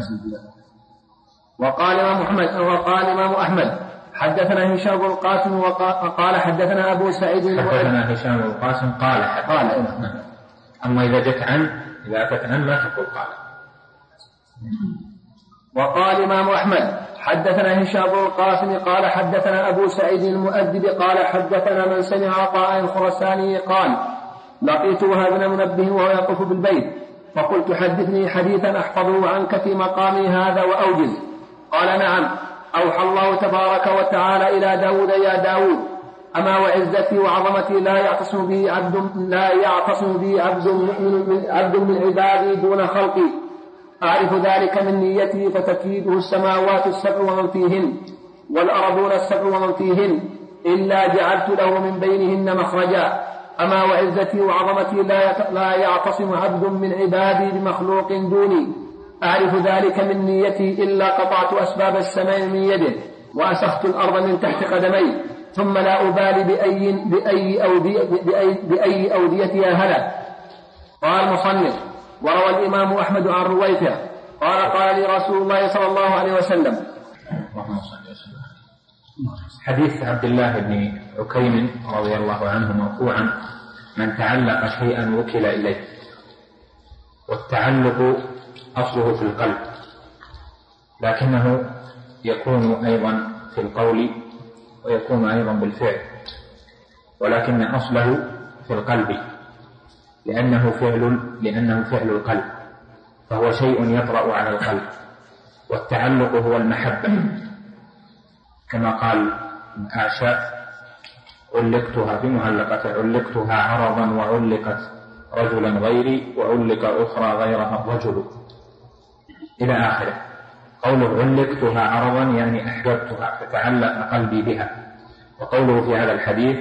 وقال إمام أحمد وقال إمام أحمد: حدثنا هشام بن القاسم وقال حدثنا أبو سعيد حدثنا هشام بن القاسم قال حدثنا. أما إذا جت عن إذا أتت عن ما تقول قال. وقال إمام أحمد: حدثنا هشام بن القاسم قال حدثنا أبو سعيد المؤدب قال حدثنا من سمع عطاء الخرساني قال: لقيت وهب بن منبه وهو يطوف بالبيت فقلت: حدثني حديثا أحفظه عنك في مقامي هذا وأوجز. قال: نعم. أوحى الله تبارك وتعالى إلى داود: يا داود، أما وعزتي وعظمتي لا يعتصم بي عبد لا يعتصم بي عبد من عبد من عبادي دون خلقي، أعرف ذلك من نيته فتكيده السماوات السبع ومن فيهن والأرضون السبع ومن فيهن إلا جعلت له من بينهن مخرجا، أما وعزتي وعظمتي لا لا يعتصم عبد من عبادي بمخلوق دوني، أعرف ذلك من نيتي إلا قطعت أسباب السماء من يده وأسخت الأرض من تحت قدمي، ثم لا أبالي بأي, بأي, أودي بأي, بأي أوديتها هلك. قال المصنف: وروى الإمام أحمد عن رويفع قال قال لي رسول الله صلى الله عليه وسلم. حديث عبد الله بن عكيم رضي الله عنه مرفوعا: من تعلق شيئا وكل إليه. والتعلق أصله في القلب، لكنه يكون أيضا في القول ويكون أيضا بالفعل، ولكن أصله في القلب لأنه فعل لأنه فعل القلب، فهو شيء يطرأ على القلب. والتعلق هو المحبة، كما قال أعشى: علقتها بمعلقة علقتها عرضا وعلقت رجلا غيري وعلق أخرى غيرها الرجل، إلى آخره. قوله علقتها عرضا يعني أحببتها فتعلق قلبي بها. وقوله في هذا الحديث: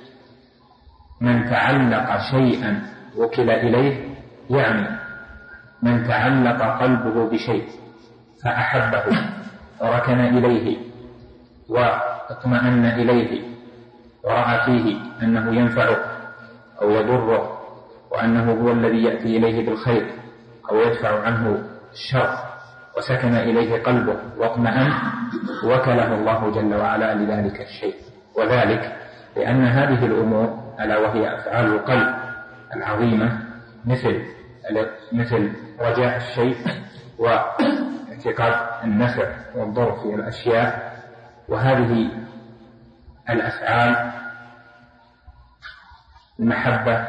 من تعلق شيئا وكل إليه، يعني من تعلق قلبه بشيء فأحبه وركن إليه واطمأن إليه ورأى فيه أنه ينفعه أو يضره وأنه هو الذي يأتي إليه بالخير أو يدفع عنه الشر، وسكن إليه قلبه واطمأن، وكله الله جل وعلا لذلك الشيء. وذلك لأن هذه الأمور ألا وهي أفعال القلب العظيمة مثل مثل رجاء الشيء واعتقاد النفع والضر في الأشياء، وهذه الأفعال المحبة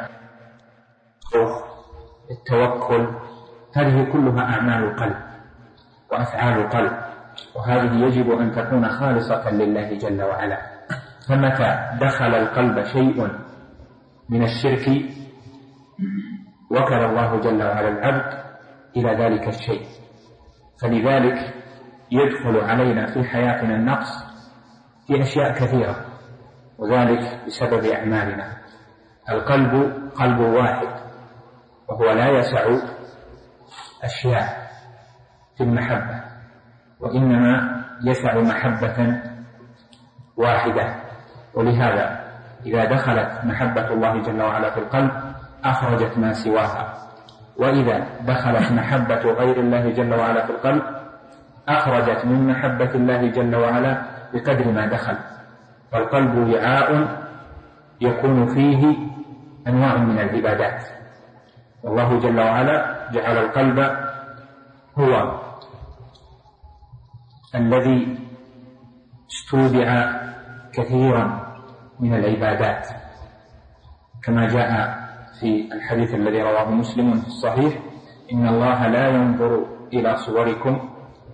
التوكل هذه كلها أعمال القلب وأفعال القلب، وهذه يجب أن تكون خالصة لله جل وعلا. فمتى دخل القلب شيء من الشرك وكل الله جل وعلا العبد إلى ذلك الشيء. فلذلك يدخل علينا في حياتنا النقص في أشياء كثيرة، وذلك بسبب أعمالنا. القلب قلب واحد، وهو لا يسع أشياء في المحبة، وإنما يسع محبة واحدة. ولهذا إذا دخلت محبة الله جل وعلا في القلب أخرجت ما سواها، وإذا دخلت محبة غير الله جل وعلا في القلب أخرجت من محبة الله جل وعلا بقدر ما دخل. فالقلب وعاء يكون فيه أنواع من العبادات، والله جل وعلا جعل القلب هو الذي استودع كثيرا من العبادات، كما جاء في الحديث الذي رواه مسلم في الصحيح: إن الله لا ينظر إلى صوركم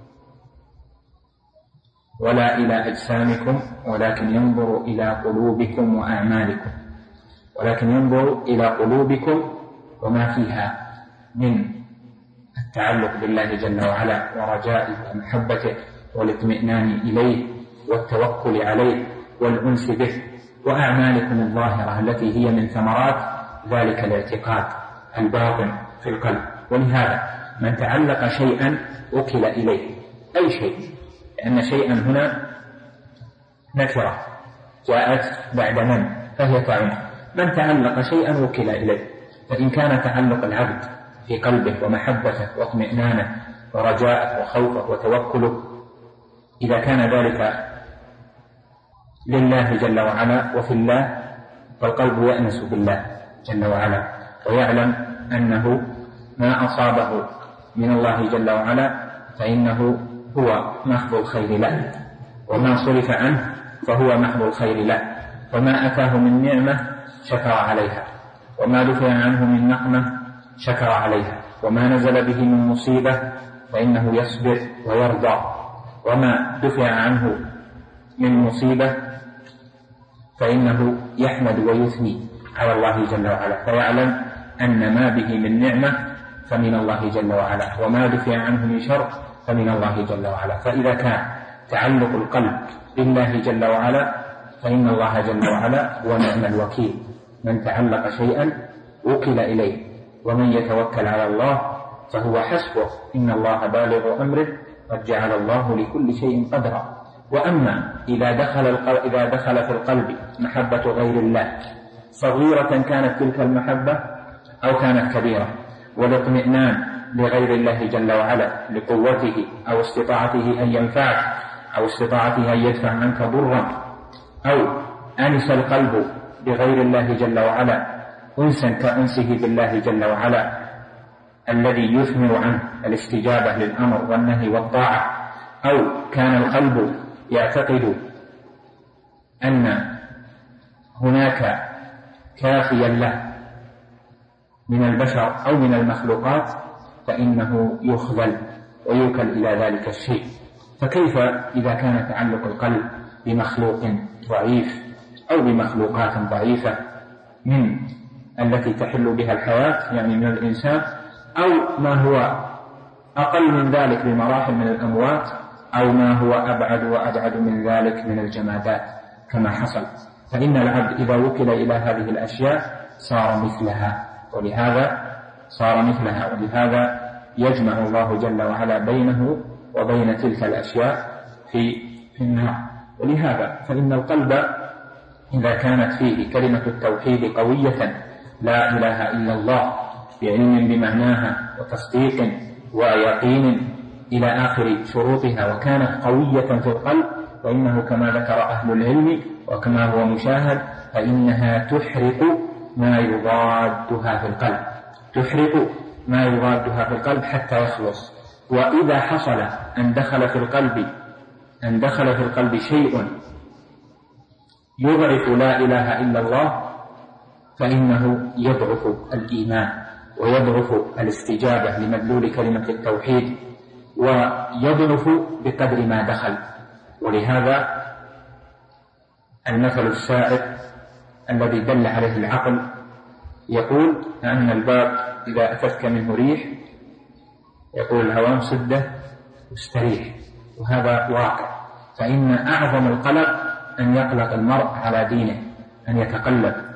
ولا إلى أجسامكم ولكن ينظر إلى قلوبكم وأعمالكم، ولكن ينظر إلى قلوبكم وما فيها من التعلق بالله جل وعلا ورجائه ومحبته والاطمئنان إليه والتوكل عليه والأنس به، وأعمالكم الظاهرة التي هي من ثمرات ذلك الاعتقاد الباطن في القلب. ولهذا من تعلق شيئا وكل إليه، أي شيء، لأن شيئا هنا نكرة جاءت بعد من، فهي تعم. من تعلق شيئا وكل إليه، فإن كان تعلق العبد في قلبه ومحبته واطمئنانه ورجاءه وخوفه وتوكله، إذا كان ذلك لله جل وعلا وفي الله، فالقلب يأنس بالله جل وعلا ويعلم أنه ما أصابه من الله جل وعلا فإنه هو محض الخير له، وما صرف عنه فهو محض الخير له، وما أتاه من نعمة شكر عليها، وما دفع عنه من نقمة شكر عليها، وما نزل به من مصيبة فإنه يصبر ويرضى، وما دفع عنه من مصيبة فإنه يحمد ويثني على الله جل وعلا، فيعلم أن ما به من نعمة فمن الله جل وعلا، وما دفع عنه من شر فمن الله جل وعلا. فإذا كان تعلق القلب بالله جل وعلا فإن الله جل وعلا هو نعم الوكيل من تعلق شيئا وكل إليه، ومن يتوكل على الله فهو حسبه، إن الله بالغ أمره قد جعل الله لكل شيء قدرا. وأما إذا دخل, إذا دخل في القلب محبة غير الله صغيرة كانت تلك المحبة أو كانت كبيرة، والاطمئنان لغير الله جل وعلا لقوته أو استطاعته أن ينفعك أو استطاعته أن يدفع عنك ضرا، أو أنس القلب بغير الله جل وعلا أنسا كأنسه بالله جل وعلا الذي يثمر عنه الاستجابة للأمر والنهي والطاعة، أو كان القلب يعتقد أن هناك كافيا له من البشر أو من المخلوقات، فإنه يخذل ويوكل إلى ذلك الشيء. فكيف إذا كان تعلق القلب بمخلوق ضعيف أو بمخلوقات ضعيفة من التي تحل بها الحياة، يعني من الإنسان، أو ما هو أقل من ذلك بمراحل من الأموات، أو ما هو أبعد وأبعد من ذلك من الجمادات كما حصل. فإن العبد إذا وكل إلى هذه الأشياء صار مثلها، ولهذا صار مثلها ولهذا يجمع الله جل وعلا بينه وبين تلك الأشياء في, في النار. ولهذا فإن القلب إذا كانت فيه كلمة التوحيد قوية، لا إله إلا الله، بعلم بمعناها وتصديق ويقين إلى آخر شروطها، وكانت قوية في القلب، فإنه كما ذكر أهل العلم وكما هو مشاهد فإنها تحرق ما يضادها في القلب، تحرق ما يضادها في القلب حتى يخلص. وإذا حصل أن دخل في القلب أن دخل في القلب شيء يضعف لا إله إلا الله، فإنه يضعف الإيمان ويضعف الاستجابة لمدلول كلمة التوحيد، ويضعف بقدر ما دخل. ولهذا المثل السائر الذي دل عليه العقل يقول أن الباب إذا أتتك منه ريح يقول الهوام سده واستريح، وهذا واقع. فإن أعظم القلق أن يقلق المرء على دينه، أن يتقلب